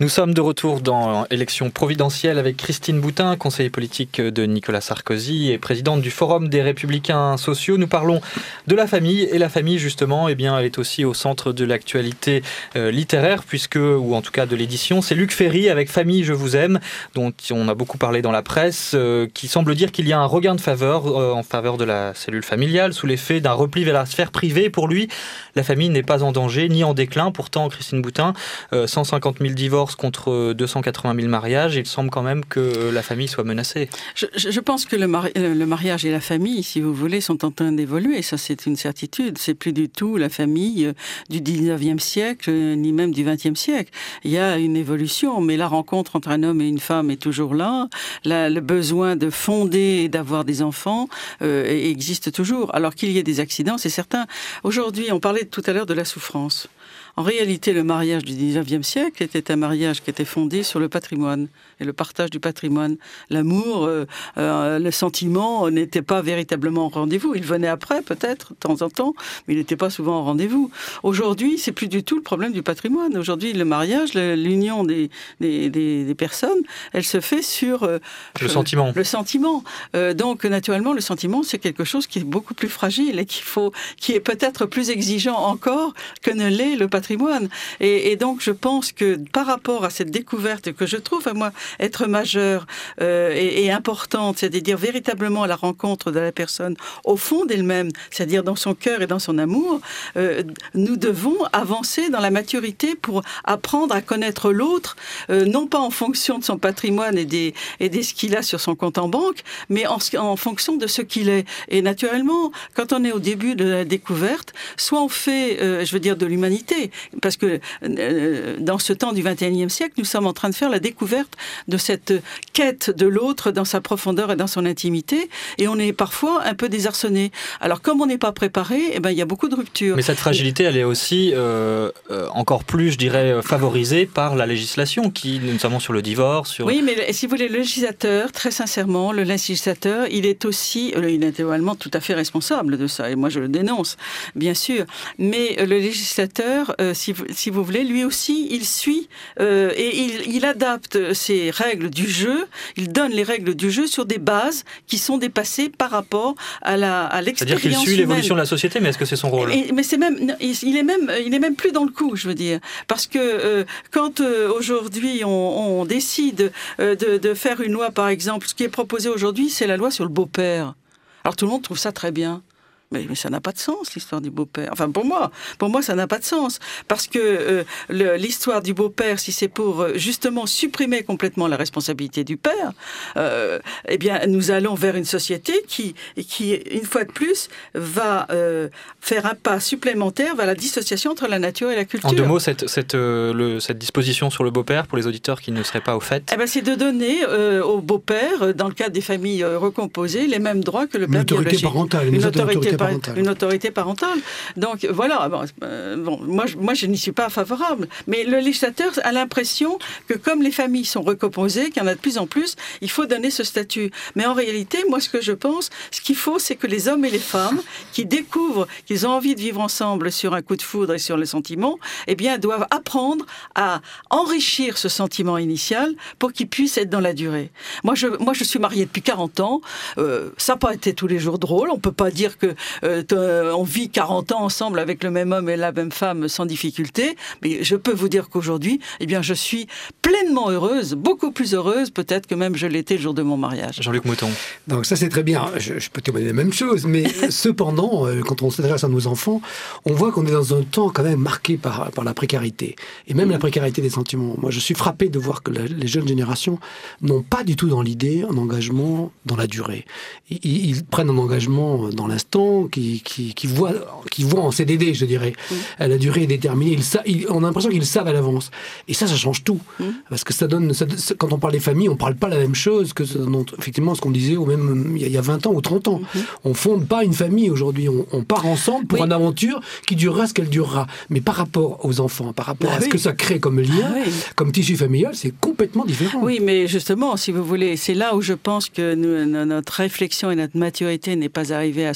Nous sommes de retour dans l'élection providentielle avec Christine Boutin, conseillère politique de Nicolas Sarkozy et présidente du Forum des Républicains Sociaux. Nous parlons de la famille et la famille justement, eh bien, elle est aussi au centre de l'actualité euh, littéraire puisque, ou en tout cas de l'édition, c'est Luc Ferry avec Famille, je vous aime, dont on a beaucoup parlé dans la presse, euh, qui semble dire qu'il y a un regain de faveur euh, en faveur de la cellule familiale sous l'effet d'un repli vers la sphère privée. Pour lui, la famille n'est pas en danger ni en déclin. Pourtant, Christine Boutin, euh, cent cinquante mille divorces contre deux cent quatre-vingt mille mariages, il semble quand même que la famille soit menacée. Je, je pense que le, mari, le mariage et la famille, si vous voulez, sont en train d'évoluer. Ça, c'est une certitude. C'est plus du tout la famille du dix-neuvième siècle, ni même du vingtième siècle. Il y a une évolution, mais la rencontre entre un homme et une femme est toujours là. La, le besoin de fonder et d'avoir des enfants euh, existe toujours. Alors qu'il y ait des accidents, c'est certain. Aujourd'hui, on parlait tout à l'heure de la souffrance. En réalité, le mariage du dix-neuvième siècle était un mariage qui était fondé sur le patrimoine et le partage du patrimoine. L'amour, euh, euh, le sentiment n'était pas véritablement au rendez-vous. Il venait après, peut-être, de temps en temps, mais il n'était pas souvent au rendez-vous. Aujourd'hui, c'est plus du tout le problème du patrimoine. Aujourd'hui, le mariage, l'union des, des, des, des personnes, elle se fait sur... Euh, le sentiment. Le sentiment. Euh, donc, naturellement, le sentiment, c'est quelque chose qui est beaucoup plus fragile et qu'il faut, qui est peut-être plus exigeant encore que ne l'est le patrimoine. Patrimoine. Et, et donc, je pense que par rapport à cette découverte que je trouve, à moi, être majeure euh, et, et importante, c'est-à-dire véritablement la rencontre de la personne au fond d'elle-même, c'est-à-dire dans son cœur et dans son amour, euh, nous devons avancer dans la maturité pour apprendre à connaître l'autre, euh, non pas en fonction de son patrimoine et des, et des ce qu'il a sur son compte en banque, mais en, en fonction de ce qu'il est. Et naturellement, quand on est au début de la découverte, soit on fait, euh, je veux dire, de l'humanité, parce que euh, dans ce temps du vingt et unième siècle, nous sommes en train de faire la découverte de cette quête de l'autre dans sa profondeur et dans son intimité, et on est parfois un peu désarçonné. Alors comme on n'est pas préparé, eh ben, il y a beaucoup de ruptures. Mais cette fragilité, elle est aussi euh, euh, encore plus, je dirais, favorisée par la législation, qui, notamment sur le divorce... Sur... Oui, mais si vous voulez, le législateur, très sincèrement, le législateur, il est aussi, il est également tout à fait responsable de ça, et moi je le dénonce, bien sûr, mais le législateur, Euh, si, vous, si vous voulez, lui aussi, il suit euh, et il, il adapte ses règles du jeu, il donne les règles du jeu sur des bases qui sont dépassées par rapport à, la, à l'expérience C'est-à-dire qu'il suit humaine. l'évolution de la société, mais est-ce que c'est son rôle ? et, Mais c'est même, il est même, il est même plus dans le coup, je veux dire, parce que euh, quand euh, aujourd'hui on, on décide euh, de, de faire une loi, par exemple, ce qui est proposé aujourd'hui, c'est la loi sur le beau-père. Alors tout le monde trouve ça très bien. Mais, mais ça n'a pas de sens, l'histoire du beau-père. Enfin, pour moi, pour moi, ça n'a pas de sens. Parce que euh, le, l'histoire du beau-père, si c'est pour euh, justement supprimer complètement la responsabilité du père, euh, eh bien, nous allons vers une société qui, qui une fois de plus, va euh, faire un pas supplémentaire vers la dissociation entre la nature et la culture. En deux mots, cette, cette, euh, le, cette disposition sur le beau-père, pour les auditeurs qui ne seraient pas au fait eh ben, c'est de donner euh, au beau-père, dans le cadre des familles euh, recomposées, les mêmes droits que le père biologique. Parentale, une, une autorité autorité parentale. Une autorité parentale. Donc voilà, bon, euh, bon, moi, je, moi je n'y suis pas favorable. Mais le législateur a l'impression que comme les familles sont recomposées, qu'il y en a de plus en plus, il faut donner ce statut. Mais en réalité, moi ce que je pense, ce qu'il faut, c'est que les hommes et les femmes qui découvrent qu'ils ont envie de vivre ensemble sur un coup de foudre et sur le sentiment, eh bien doivent apprendre à enrichir ce sentiment initial pour qu'il puisse être dans la durée. Moi je, moi, je suis mariée depuis quarante ans. Euh, ça n'a pas été tous les jours drôle. On ne peut pas dire que Euh, on vit quarante ans ensemble avec le même homme et la même femme sans difficulté, mais je peux vous dire qu'aujourd'hui, eh bien, je suis pleinement heureuse, beaucoup plus heureuse peut-être que même je l'étais le jour de mon mariage. Jean-Luc Mouton. Donc ça c'est très bien, je, je peux témoigner la même chose, mais cependant, quand on s'adresse à nos enfants, on voit qu'on est dans un temps quand même marqué par, par la précarité, et même la précarité des sentiments. Moi je suis frappé de voir que la, les jeunes générations n'ont pas du tout dans l'idée un engagement dans la durée. Ils, ils prennent un engagement dans l'instant, qui, qui, qui, voient, qui voient en C D D, je dirais. Mmh. La durée est déterminée. Ils sa- ils, on a l'impression qu'ils le savent à l'avance. Et ça, ça change tout. Mmh. Parce que ça donne... Ça, quand on parle des familles, on ne parle pas la même chose que ce, dont, effectivement, ce qu'on disait au même, il y a vingt ans ou trente ans. Mmh. On ne fonde pas une famille aujourd'hui. On, on part ensemble pour oui. une aventure qui durera ce qu'elle durera. Mais par rapport aux enfants, par rapport ah, à oui. ce que ça crée comme lien, ah, oui. comme tissu familial, c'est complètement différent. Oui, mais justement, si vous voulez, c'est là où je pense que nous, notre réflexion et notre maturité n'est pas arrivée à son terme.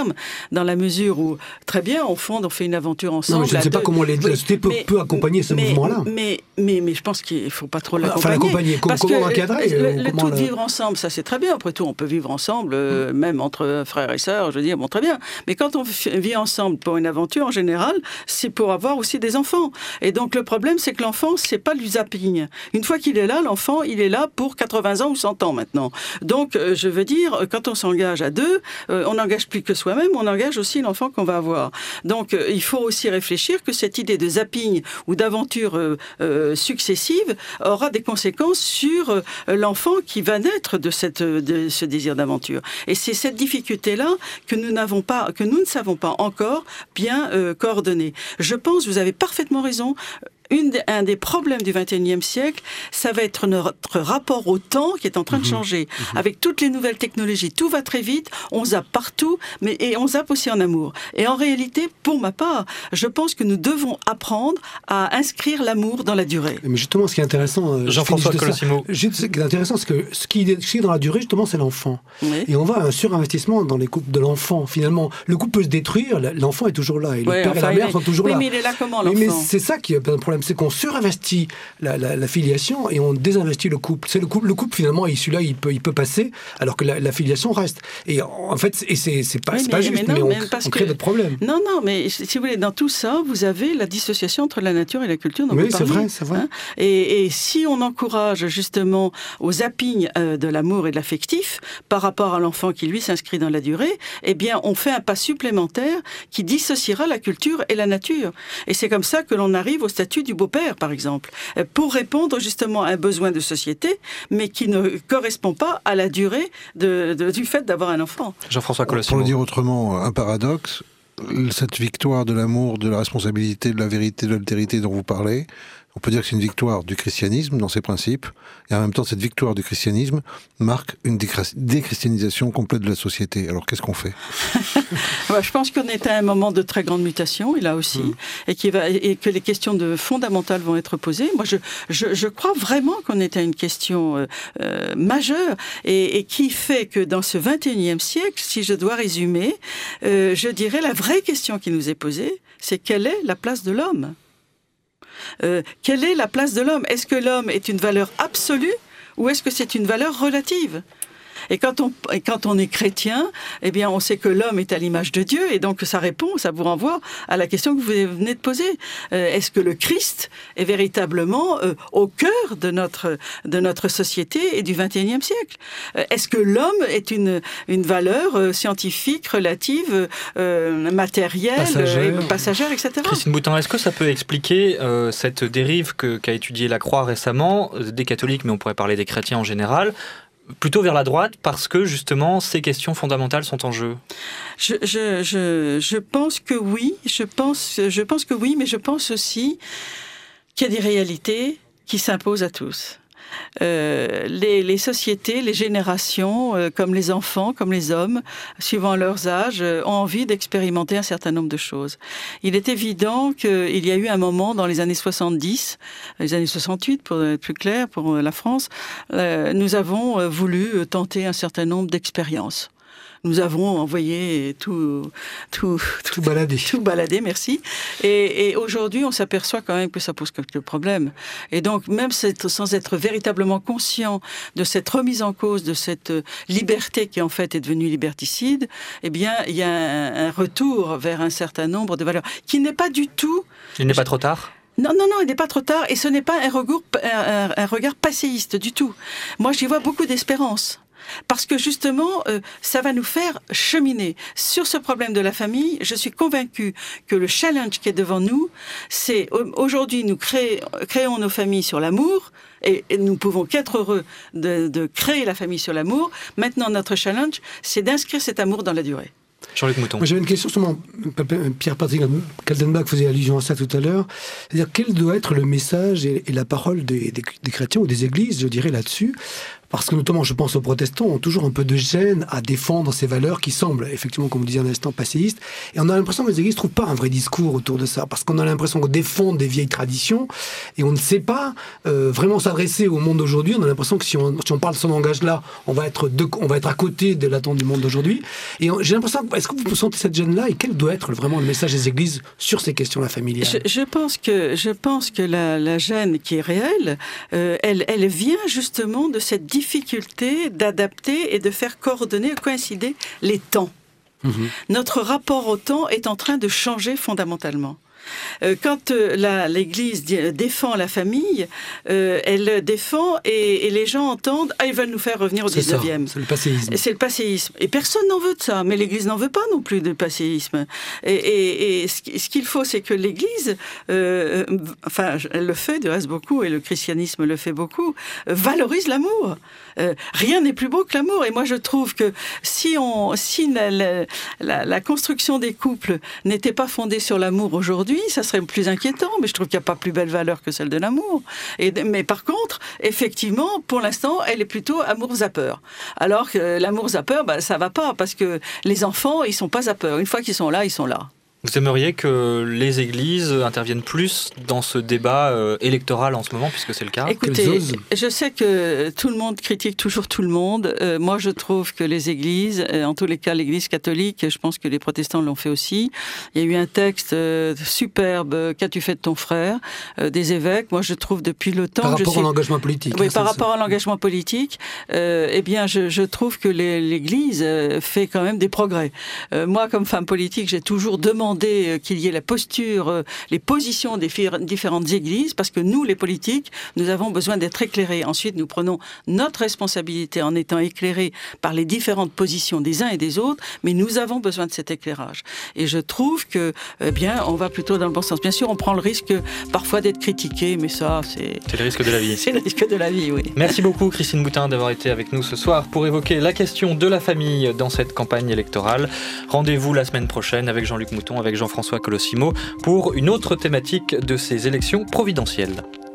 terme, dans la mesure où, très bien, on fonde, on fait une aventure ensemble. Non, mais je ne sais pas deux... comment les, la société peut, peut accompagner ce mais, mouvement-là. Mais, mais, mais je pense qu'il ne faut pas trop l'accompagner. Enfin, l'accompagner, parce comment que l'encadrer le, le tout de le... vivre ensemble, ça c'est très bien. Après tout, on peut vivre ensemble, euh, mmh. même entre frères et sœurs, je veux dire, bon, très bien. Mais quand on vit ensemble pour une aventure, en général, c'est pour avoir aussi des enfants. Et donc, le problème, c'est que l'enfant, c'est pas du zapping. Une fois qu'il est là, l'enfant, il est là pour quatre-vingts ans ou cent ans maintenant. Donc, euh, je veux dire, quand on s'engage à deux, euh, on n'engage plus que soi-même, on engage aussi l'enfant qu'on va avoir. Donc, euh, il faut aussi réfléchir que cette idée de zapping ou d'aventure euh, euh, successive aura des conséquences sur euh, l'enfant qui va naître de, cette, de ce désir d'aventure. Et c'est cette difficulté-là que nous n'avons pas, que nous ne savons pas encore bien euh, coordonner. Je pense, vous avez parfaitement raison. Une des, un des problèmes du vingt et unième siècle, ça va être notre rapport au temps qui est en train de changer. Mmh. Avec toutes les nouvelles technologies, tout va très vite, on zappe partout, mais, et on zappe aussi en amour. Et en réalité, pour ma part, je pense que nous devons apprendre à inscrire l'amour dans la durée. Mais justement, ce qui est intéressant... Jean-François Colossimo. Ce qui est intéressant, c'est que ce qui est dans la durée, justement, c'est l'enfant. Oui. Et on voit un surinvestissement dans les couples de l'enfant. Finalement, le couple peut se détruire, l'enfant est toujours là. Et le ouais, père enfin, et la mère est... sont toujours oui, là. Mais il est là comment, l'enfant ? Mais, mais c'est ça qui est un problème. C'est qu'on surinvestit la, la, la filiation et on désinvestit le couple. C'est le couple, le couple finalement, celui-là, il peut, il peut passer, alors que la, la filiation reste. Et en fait, et c'est, c'est pas, oui, c'est mais, pas juste, mais, non, mais on, on crée que... d'autres problèmes. Non, non, mais si vous voulez, dans tout ça, vous avez la dissociation entre la nature et la culture. Oui, c'est vrai, c'est vrai. Hein et, et si on encourage justement au zapping euh, de l'amour et de l'affectif par rapport à l'enfant qui, lui, s'inscrit dans la durée, eh bien, on fait un pas supplémentaire qui dissociera la culture et la nature. Et c'est comme ça que l'on arrive au statut du beau-père, par exemple, pour répondre justement à un besoin de société, mais qui ne correspond pas à la durée de, de, du fait d'avoir un enfant. Jean-François Colossimo. Pour le dire autrement, un paradoxe, cette victoire de l'amour, de la responsabilité, de la vérité, de l'altérité dont vous parlez, on peut dire que c'est une victoire du christianisme dans ses principes, et en même temps, cette victoire du christianisme marque une déchristianisation complète de la société. Alors, qu'est-ce qu'on fait ? Ouais, je pense qu'on est à un moment de très grande mutation, là aussi, mmh. et, qui va, et que les questions de fondamentales vont être posées. Moi, je, je, je crois vraiment qu'on est à une question euh, euh, majeure, et, et qui fait que dans ce vingt et unième siècle, si je dois résumer, euh, je dirais la vraie question qui nous est posée, c'est quelle est la place de l'homme ? Euh, quelle est la place de l'homme ? Est-ce que l'homme est une valeur absolue ou est-ce que c'est une valeur relative ? Et quand on, et quand on est chrétien, eh bien, on sait que l'homme est à l'image de Dieu, et donc ça répond, ça vous renvoie à la question que vous venez de poser. Euh, est-ce que le Christ est véritablement euh, au cœur de notre, de notre société et du vingt et unième siècle ? euh, Est-ce que l'homme est une, une valeur euh, scientifique, relative, euh, matérielle, passagère. Euh, passagère, et cetera. Christine Boutin, est-ce que ça peut expliquer euh, cette dérive que, qu'a étudiée Lacroix récemment, des catholiques, mais on pourrait parler des chrétiens en général, plutôt vers la droite, parce que justement ces questions fondamentales sont en jeu? Je, je, je, je pense que oui, je pense, je pense que oui, mais je pense aussi qu'il y a des réalités qui s'imposent à tous. Euh, les, les sociétés, les générations, euh, comme les enfants, comme les hommes, suivant leurs âges, euh, ont envie d'expérimenter un certain nombre de choses. Il est évident qu'il y a eu un moment dans les années soixante-dix, les années soixante-huit pour être plus clair, pour la France, euh, nous avons euh, voulu tenter un certain nombre d'expériences. Nous avons envoyé tout, tout, tout, tout baladé. Tout baladé, merci. Et, et aujourd'hui, on s'aperçoit quand même que ça pose quelques problèmes. Et donc, même sans être véritablement conscient de cette remise en cause, de cette liberté qui en fait est devenue liberticide, eh bien, il y a un, un retour vers un certain nombre de valeurs qui n'est pas du tout... Il n'est pas trop tard ? Non, non, non, il n'est pas trop tard. Et ce n'est pas un regard, un, un regard passéiste du tout. Moi, j'y vois beaucoup d'espérance. Parce que justement, euh, ça va nous faire cheminer. Sur ce problème de la famille, je suis convaincue que le challenge qui est devant nous, c'est aujourd'hui nous créer, créons nos familles sur l'amour, et, et nous pouvons qu'être heureux de, de créer la famille sur l'amour. Maintenant, notre challenge, c'est d'inscrire cet amour dans la durée. Jean-Luc Mouton. Moi, j'avais une question, justement, Pierre-Patrick Kaltenbach faisait allusion à ça tout à l'heure. C'est-à-dire, quel doit être le message et, et la parole des, des, des chrétiens ou des églises, je dirais, là-dessus, Parce que notamment, je pense aux protestants, ont toujours un peu de gêne à défendre ces valeurs qui semblent, effectivement, comme vous disiez un instant, passéistes. Et on a l'impression que les églises ne trouvent pas un vrai discours autour de ça. Parce qu'on a l'impression qu'on défend des vieilles traditions et on ne sait pas euh, vraiment s'adresser au monde d'aujourd'hui. On a l'impression que si on, si on parle de ce langage-là, on va être de, on va être à côté de l'attente du monde d'aujourd'hui. Et on, j'ai l'impression, est-ce que vous sentez cette gêne-là et quel doit être vraiment le message des églises sur ces questions-là familiales? je, je pense que, je pense que la, la gêne qui est réelle, euh, elle, elle vient justement de cette difficulté d'adapter et de faire coordonner, coïncider les temps. Mmh. Notre rapport au temps est en train de changer fondamentalement. Quand la, l'Église défend la famille, euh, elle défend et, et les gens entendent « Ah, ils veulent nous faire revenir au c'est dix-neuvième. » C'est le passéisme. C'est le passéisme. Et personne n'en veut de ça, mais l'Église n'en veut pas non plus de passéisme. Et, et, et ce qu'il faut, c'est que l'Église, euh, enfin, elle le fait du reste beaucoup, et le christianisme le fait beaucoup, valorise l'amour. Euh, rien n'est plus beau que l'amour. Et moi, je trouve que si, on, si la, la, la, la construction des couples n'était pas fondée sur l'amour aujourd'hui, ça serait plus inquiétant, mais je trouve qu'il n'y a pas plus belle valeur que celle de l'amour. Et, mais par contre, effectivement, pour l'instant, elle est plutôt amour-zapper. Alors que l'amour-zapper, bah, ça ne va pas, parce que les enfants, ils ne sont pas zappeurs. Une fois qu'ils sont là, ils sont là. Vous aimeriez que les églises interviennent plus dans ce débat euh, électoral en ce moment, puisque c'est le cas? Écoutez, je sais que tout le monde critique toujours tout le monde. Euh, moi, je trouve que les églises, en tous les cas l'église catholique, je pense que les protestants l'ont fait aussi. Il y a eu un texte euh, superbe, « Qu'as-tu fait de ton frère ?» euh, des évêques. Moi, je trouve depuis le temps... Par rapport je suis... à l'engagement politique. Oui, hein, par ça, rapport ça. à l'engagement politique, euh, eh bien, je, je trouve que les, l'église euh, fait quand même des progrès. Euh, moi, comme femme politique, j'ai toujours demandé qu'il y ait la posture, les positions des différentes églises, parce que nous, les politiques, nous avons besoin d'être éclairés. Ensuite, nous prenons notre responsabilité en étant éclairés par les différentes positions des uns et des autres, mais nous avons besoin de cet éclairage. Et je trouve que, eh bien, on va plutôt dans le bon sens. Bien sûr, on prend le risque parfois d'être critiqué, mais ça, c'est... C'est le risque de la vie. C'est le risque de la vie, oui. Merci beaucoup, Christine Boutin, d'avoir été avec nous ce soir pour évoquer la question de la famille dans cette campagne électorale. Rendez-vous la semaine prochaine avec Jean-Luc Mouton, avec Jean-François Colosimo pour une autre thématique de ces élections providentielles.